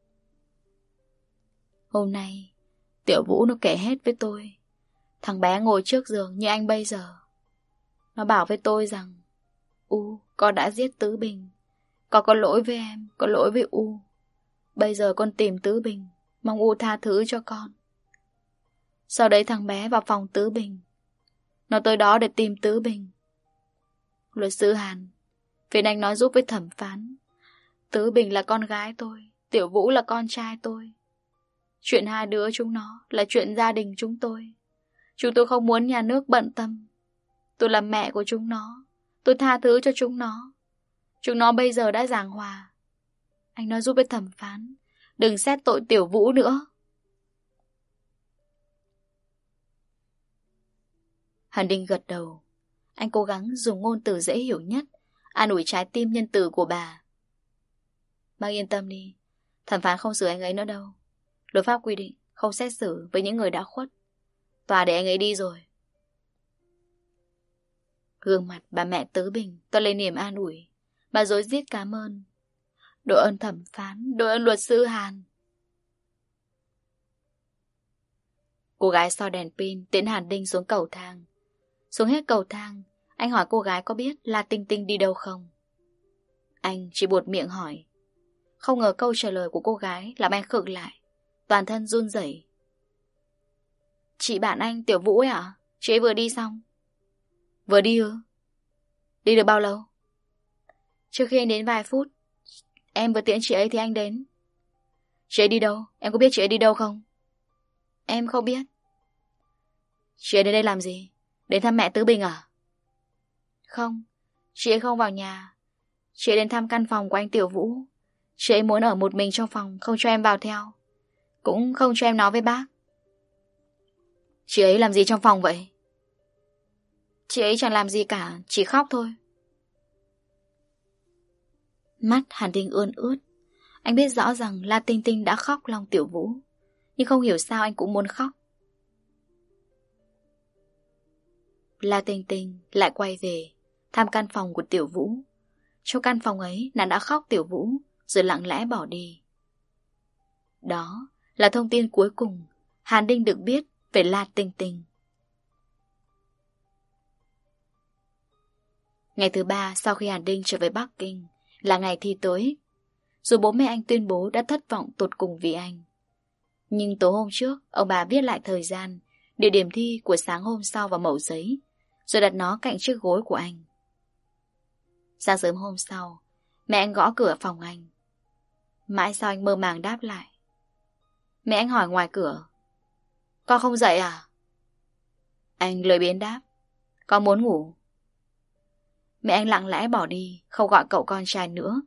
Hôm nay Tiểu Vũ nó kể hết với tôi. Thằng bé ngồi trước giường như anh bây giờ. Nó bảo với tôi rằng: U, con đã giết Tứ Bình. Con có lỗi với em, có lỗi với U. Bây giờ con tìm Tứ Bình, mong U tha thứ cho con. Sau đấy thằng bé vào phòng Tứ Bình. Nó tới đó để tìm Tứ Bình. Luật sư Hàn, phiền anh nói giúp với thẩm phán. Tứ Bình là con gái tôi, Tiểu Vũ là con trai tôi. Chuyện hai đứa chúng nó là chuyện gia đình chúng tôi. Chúng tôi không muốn nhà nước bận tâm. Tôi là mẹ của chúng nó, tôi tha thứ cho chúng nó. Chúng nó bây giờ đã giảng hòa. Anh nói giúp với thẩm phán, đừng xét tội Tiểu Vũ nữa. Hàn Đinh gật đầu. Anh cố gắng dùng ngôn từ dễ hiểu nhất an ủi trái tim nhân từ của bà. Bác yên tâm đi, thẩm phán không xử anh ấy nữa đâu. Luật pháp quy định không xét xử với những người đã khuất. Tòa để anh ấy đi rồi. Gương mặt bà mẹ Tứ Bình toát lên niềm an ủi. Bà rối rít cảm ơn. Đội ơn thẩm phán, đội ơn luật sư Hàn. Cô gái soi đèn pin tiễn Hàn Đinh xuống cầu thang. Xuống hết cầu thang, anh hỏi cô gái có biết La Tinh Tinh đi đâu không. Anh chỉ buột miệng hỏi. Không ngờ câu trả lời của cô gái làm anh khựng lại, toàn thân run rẩy. Chị bạn anh Tiểu Vũ ấy ạ? Chị ấy vừa đi xong. Vừa đi ư? Đi được bao lâu? Trước khi anh đến vài phút. Em vừa tiễn chị ấy thì anh đến. Chị ấy đi đâu? Em có biết chị ấy đi đâu không? Em không biết. Chị ấy đến đây làm gì? Đến thăm mẹ Tứ Bình à? Không, chị ấy không vào nhà. Chị ấy đến thăm căn phòng của anh Tiểu Vũ. Chị ấy muốn ở một mình trong phòng, không cho em vào theo. Cũng không cho em nói với bác. Chị ấy làm gì trong phòng vậy? Chị ấy chẳng làm gì cả, chỉ khóc thôi. Mắt Hàn Đinh ươn ướt. Anh biết rõ rằng La Tinh Tinh đã khóc lòng Tiểu Vũ, nhưng không hiểu sao anh cũng muốn khóc. La Tinh Tinh lại quay về thăm căn phòng của Tiểu Vũ. Trong căn phòng ấy, nàng đã khóc Tiểu Vũ rồi lặng lẽ bỏ đi. Đó là thông tin cuối cùng Hàn Đinh được biết về La Tinh Tinh. Ngày thứ ba sau khi Hàn Đinh trở về Bắc Kinh là ngày thi tối. Dù bố mẹ anh tuyên bố đã thất vọng tột cùng vì anh, nhưng tối hôm trước ông bà viết lại thời gian, địa điểm thi của sáng hôm sau vào mẩu giấy, rồi đặt nó cạnh chiếc gối của anh. Sáng sớm hôm sau, mẹ anh gõ cửa phòng anh. Mãi sau anh mơ màng đáp lại. Mẹ anh hỏi ngoài cửa. Con không dậy à? Anh lười biếng đáp. Con muốn ngủ. Mẹ anh lặng lẽ bỏ đi, không gọi cậu con trai nữa.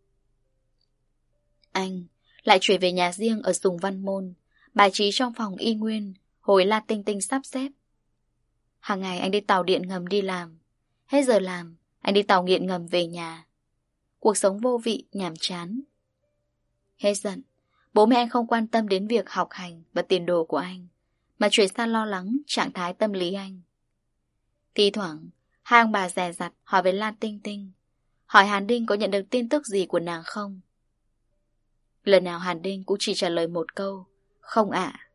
Anh lại chuyển về nhà riêng ở Sùng Văn Môn, bài trí trong phòng y nguyên, hồi La Tinh Tinh sắp xếp. Hàng ngày anh đi tàu điện ngầm đi làm. Hết giờ làm, anh đi tàu điện ngầm về nhà. Cuộc sống vô vị, nhàm chán. Hết giận, bố mẹ anh không quan tâm đến việc học hành và tiền đồ của anh, mà chuyển sang lo lắng trạng thái tâm lý anh. Thi thoảng, hai ông bà dè dặt hỏi về La Tinh Tinh, hỏi Hàn Đinh có nhận được tin tức gì của nàng không. Lần nào Hàn Đinh cũng chỉ trả lời một câu, không ạ.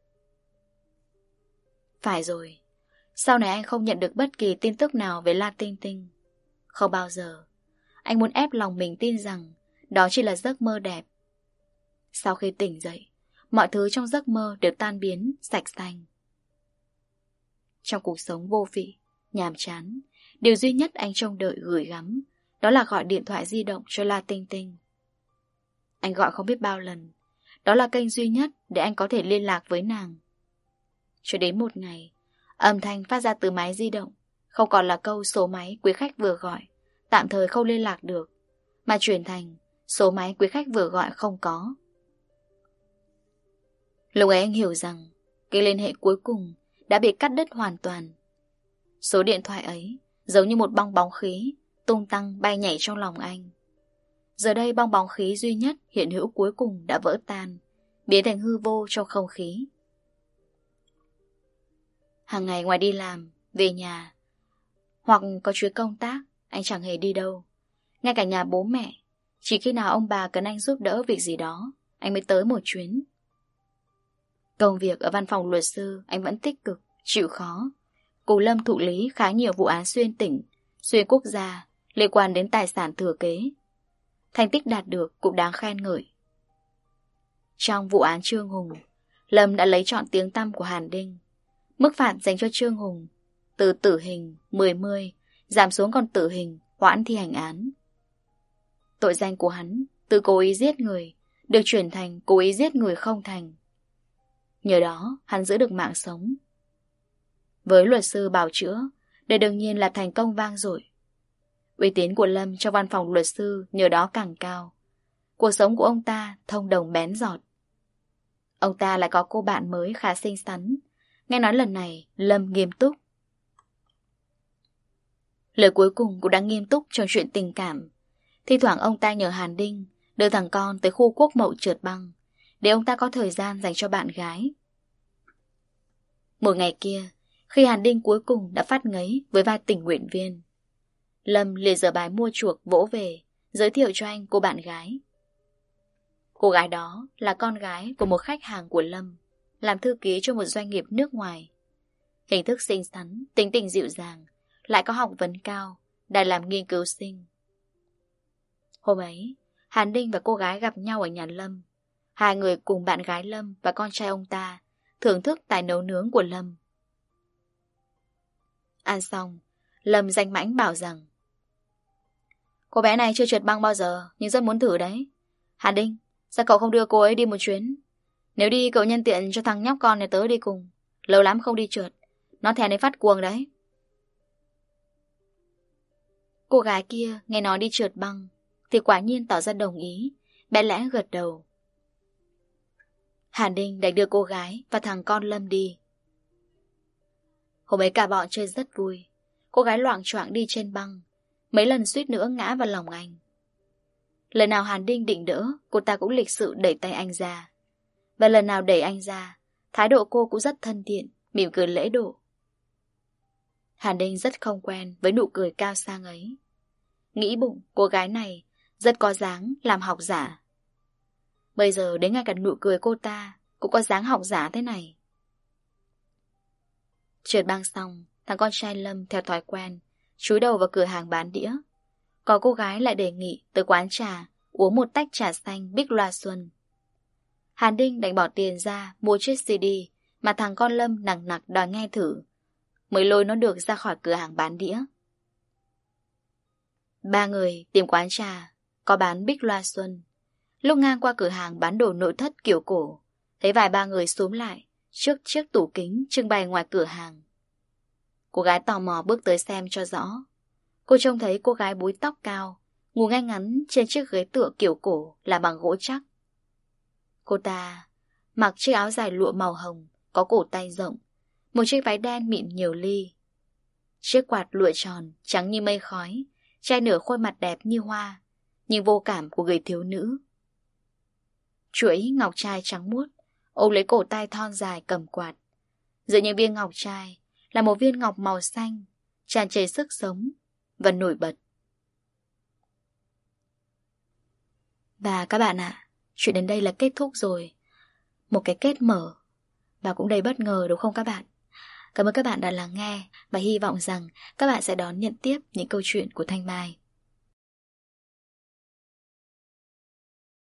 Phải rồi, sau này anh không nhận được bất kỳ tin tức nào về La Tinh Tinh. Không bao giờ. Anh muốn ép lòng mình tin rằng đó chỉ là giấc mơ đẹp. Sau khi tỉnh dậy, mọi thứ trong giấc mơ đều tan biến, sạch xanh. Trong cuộc sống vô vị, nhàm chán, điều duy nhất anh trông đợi gửi gắm đó là gọi điện thoại di động cho La Tinh Tinh. Anh gọi không biết bao lần. Đó là kênh duy nhất để anh có thể liên lạc với nàng. Cho đến một ngày, âm thanh phát ra từ máy di động không còn là câu số máy quý khách vừa gọi, tạm thời không liên lạc được, mà chuyển thành số máy quý khách vừa gọi không có. Lúc ấy anh hiểu rằng cái liên hệ cuối cùng đã bị cắt đứt hoàn toàn. Số điện thoại ấy giống như một bong bóng khí tung tăng bay nhảy trong lòng anh. Giờ đây bong bóng khí duy nhất hiện hữu cuối cùng đã vỡ tan, biến thành hư vô trong không khí. Hàng ngày ngoài đi làm, về nhà, hoặc có chuyến công tác, anh chẳng hề đi đâu. Ngay cả nhà bố mẹ, chỉ khi nào ông bà cần anh giúp đỡ việc gì đó, anh mới tới một chuyến. Công việc ở văn phòng luật sư anh vẫn tích cực, chịu khó. Cùng Lâm thụ lý khá nhiều vụ án xuyên tỉnh, xuyên quốc gia, liên quan đến tài sản thừa kế. Thành tích đạt được cũng đáng khen ngợi. Trong vụ án Trương Hùng, Lâm đã lấy trọn tiếng tăm của Hàn Đinh. Mức phạt dành cho Trương Hùng từ tử hình mười mươi giảm xuống còn tử hình, hoãn thi hành án. Tội danh của hắn từ cố ý giết người được chuyển thành cố ý giết người không thành. Nhờ đó hắn giữ được mạng sống. Với luật sư bào chữa, đây đương nhiên là thành công vang dội. Uy tín của Lâm trong văn phòng luật sư nhờ đó càng cao. Cuộc sống của ông ta thông đồng bén giọt. Ông ta lại có cô bạn mới khá xinh xắn. Nghe nói lần này Lâm nghiêm túc. Lời cuối cùng cũng đã nghiêm túc trong chuyện tình cảm. Thi thoảng ông ta nhờ Hàn Đinh đưa thằng con tới khu Quốc Mậu trượt băng, để ông ta có thời gian dành cho bạn gái. Một ngày kia, khi Hàn Đinh cuối cùng đã phát ngấy với vai tình nguyện viên, Lâm liền dở bài mua chuộc vỗ về, giới thiệu cho anh cô bạn gái. Cô gái đó là con gái của một khách hàng của Lâm, làm thư ký cho một doanh nghiệp nước ngoài. Hình thức xinh xắn, tính tình dịu dàng, lại có học vấn cao, đã làm nghiên cứu sinh. Hôm ấy, Hàn Ninh và cô gái gặp nhau ở nhà Lâm. Hai người cùng bạn gái Lâm và con trai ông ta thưởng thức tài nấu nướng của Lâm. Ăn xong, Lâm danh mãnh bảo rằng: cô bé này chưa trượt băng bao giờ, nhưng rất muốn thử đấy. Hàn Ninh, sao cậu không đưa cô ấy đi một chuyến? Nếu đi cậu nhân tiện cho thằng nhóc con này tớ đi cùng. Lâu lắm không đi trượt, nó thèm đến phát cuồng đấy. Cô gái kia nghe nói đi trượt băng thì quả nhiên tỏ ra đồng ý, bé lẽ gật đầu. Hàn Ninh đành đưa cô gái và thằng con Lâm đi. Hôm ấy cả bọn chơi rất vui. Cô gái loạng choạng đi trên băng, mấy lần suýt nữa ngã vào lòng anh. Lần nào Hàn Ninh định đỡ, cô ta cũng lịch sự đẩy tay anh ra. Và lần nào đẩy anh ra, thái độ cô cũng rất thân thiện, mỉm cười lễ độ. Hàn Ninh rất không quen với nụ cười cao sang ấy. Nghĩ bụng cô gái này rất có dáng làm học giả. Bây giờ đến ngay cả nụ cười cô ta cũng có dáng học giả thế này. Trượt băng xong, thằng con trai Lâm theo thói quen chúi đầu vào cửa hàng bán đĩa. Còn cô gái lại đề nghị tới quán trà uống một tách trà xanh Bích Loa Xuân. Hàn Ninh đành bỏ tiền ra mua chiếc xê đê mà thằng con Lâm nằng nặc đòi nghe thử, mới lôi nó được ra khỏi cửa hàng bán đĩa. Ba người tìm quán trà có bán Bích Loa Xuân. Lúc ngang qua cửa hàng bán đồ nội thất kiểu cổ, thấy vài ba người xúm lại trước chiếc tủ kính trưng bày ngoài cửa hàng. Cô gái tò mò bước tới xem cho rõ. Cô trông thấy cô gái búi tóc cao ngồi ngay ngắn trên chiếc ghế tựa kiểu cổ là bằng gỗ chắc. Cô ta mặc chiếc áo dài lụa màu hồng có cổ tay rộng, một chiếc váy đen mịn nhiều ly. Chiếc quạt lụa tròn trắng như mây khói che nửa khuôn mặt đẹp như hoa, nhưng vô cảm của người thiếu nữ. Chuỗi ngọc trai trắng muốt ôm lấy cổ tay thon dài cầm quạt. Giữa những viên ngọc trai là một viên ngọc màu xanh tràn trề sức sống và nổi bật. Và các bạn ạ, à, chuyện đến đây là kết thúc rồi. Một cái kết mở và cũng đầy bất ngờ đúng không các bạn? Cảm ơn các bạn đã lắng nghe và hy vọng rằng các bạn sẽ đón nhận tiếp những câu chuyện của Thanh Mai.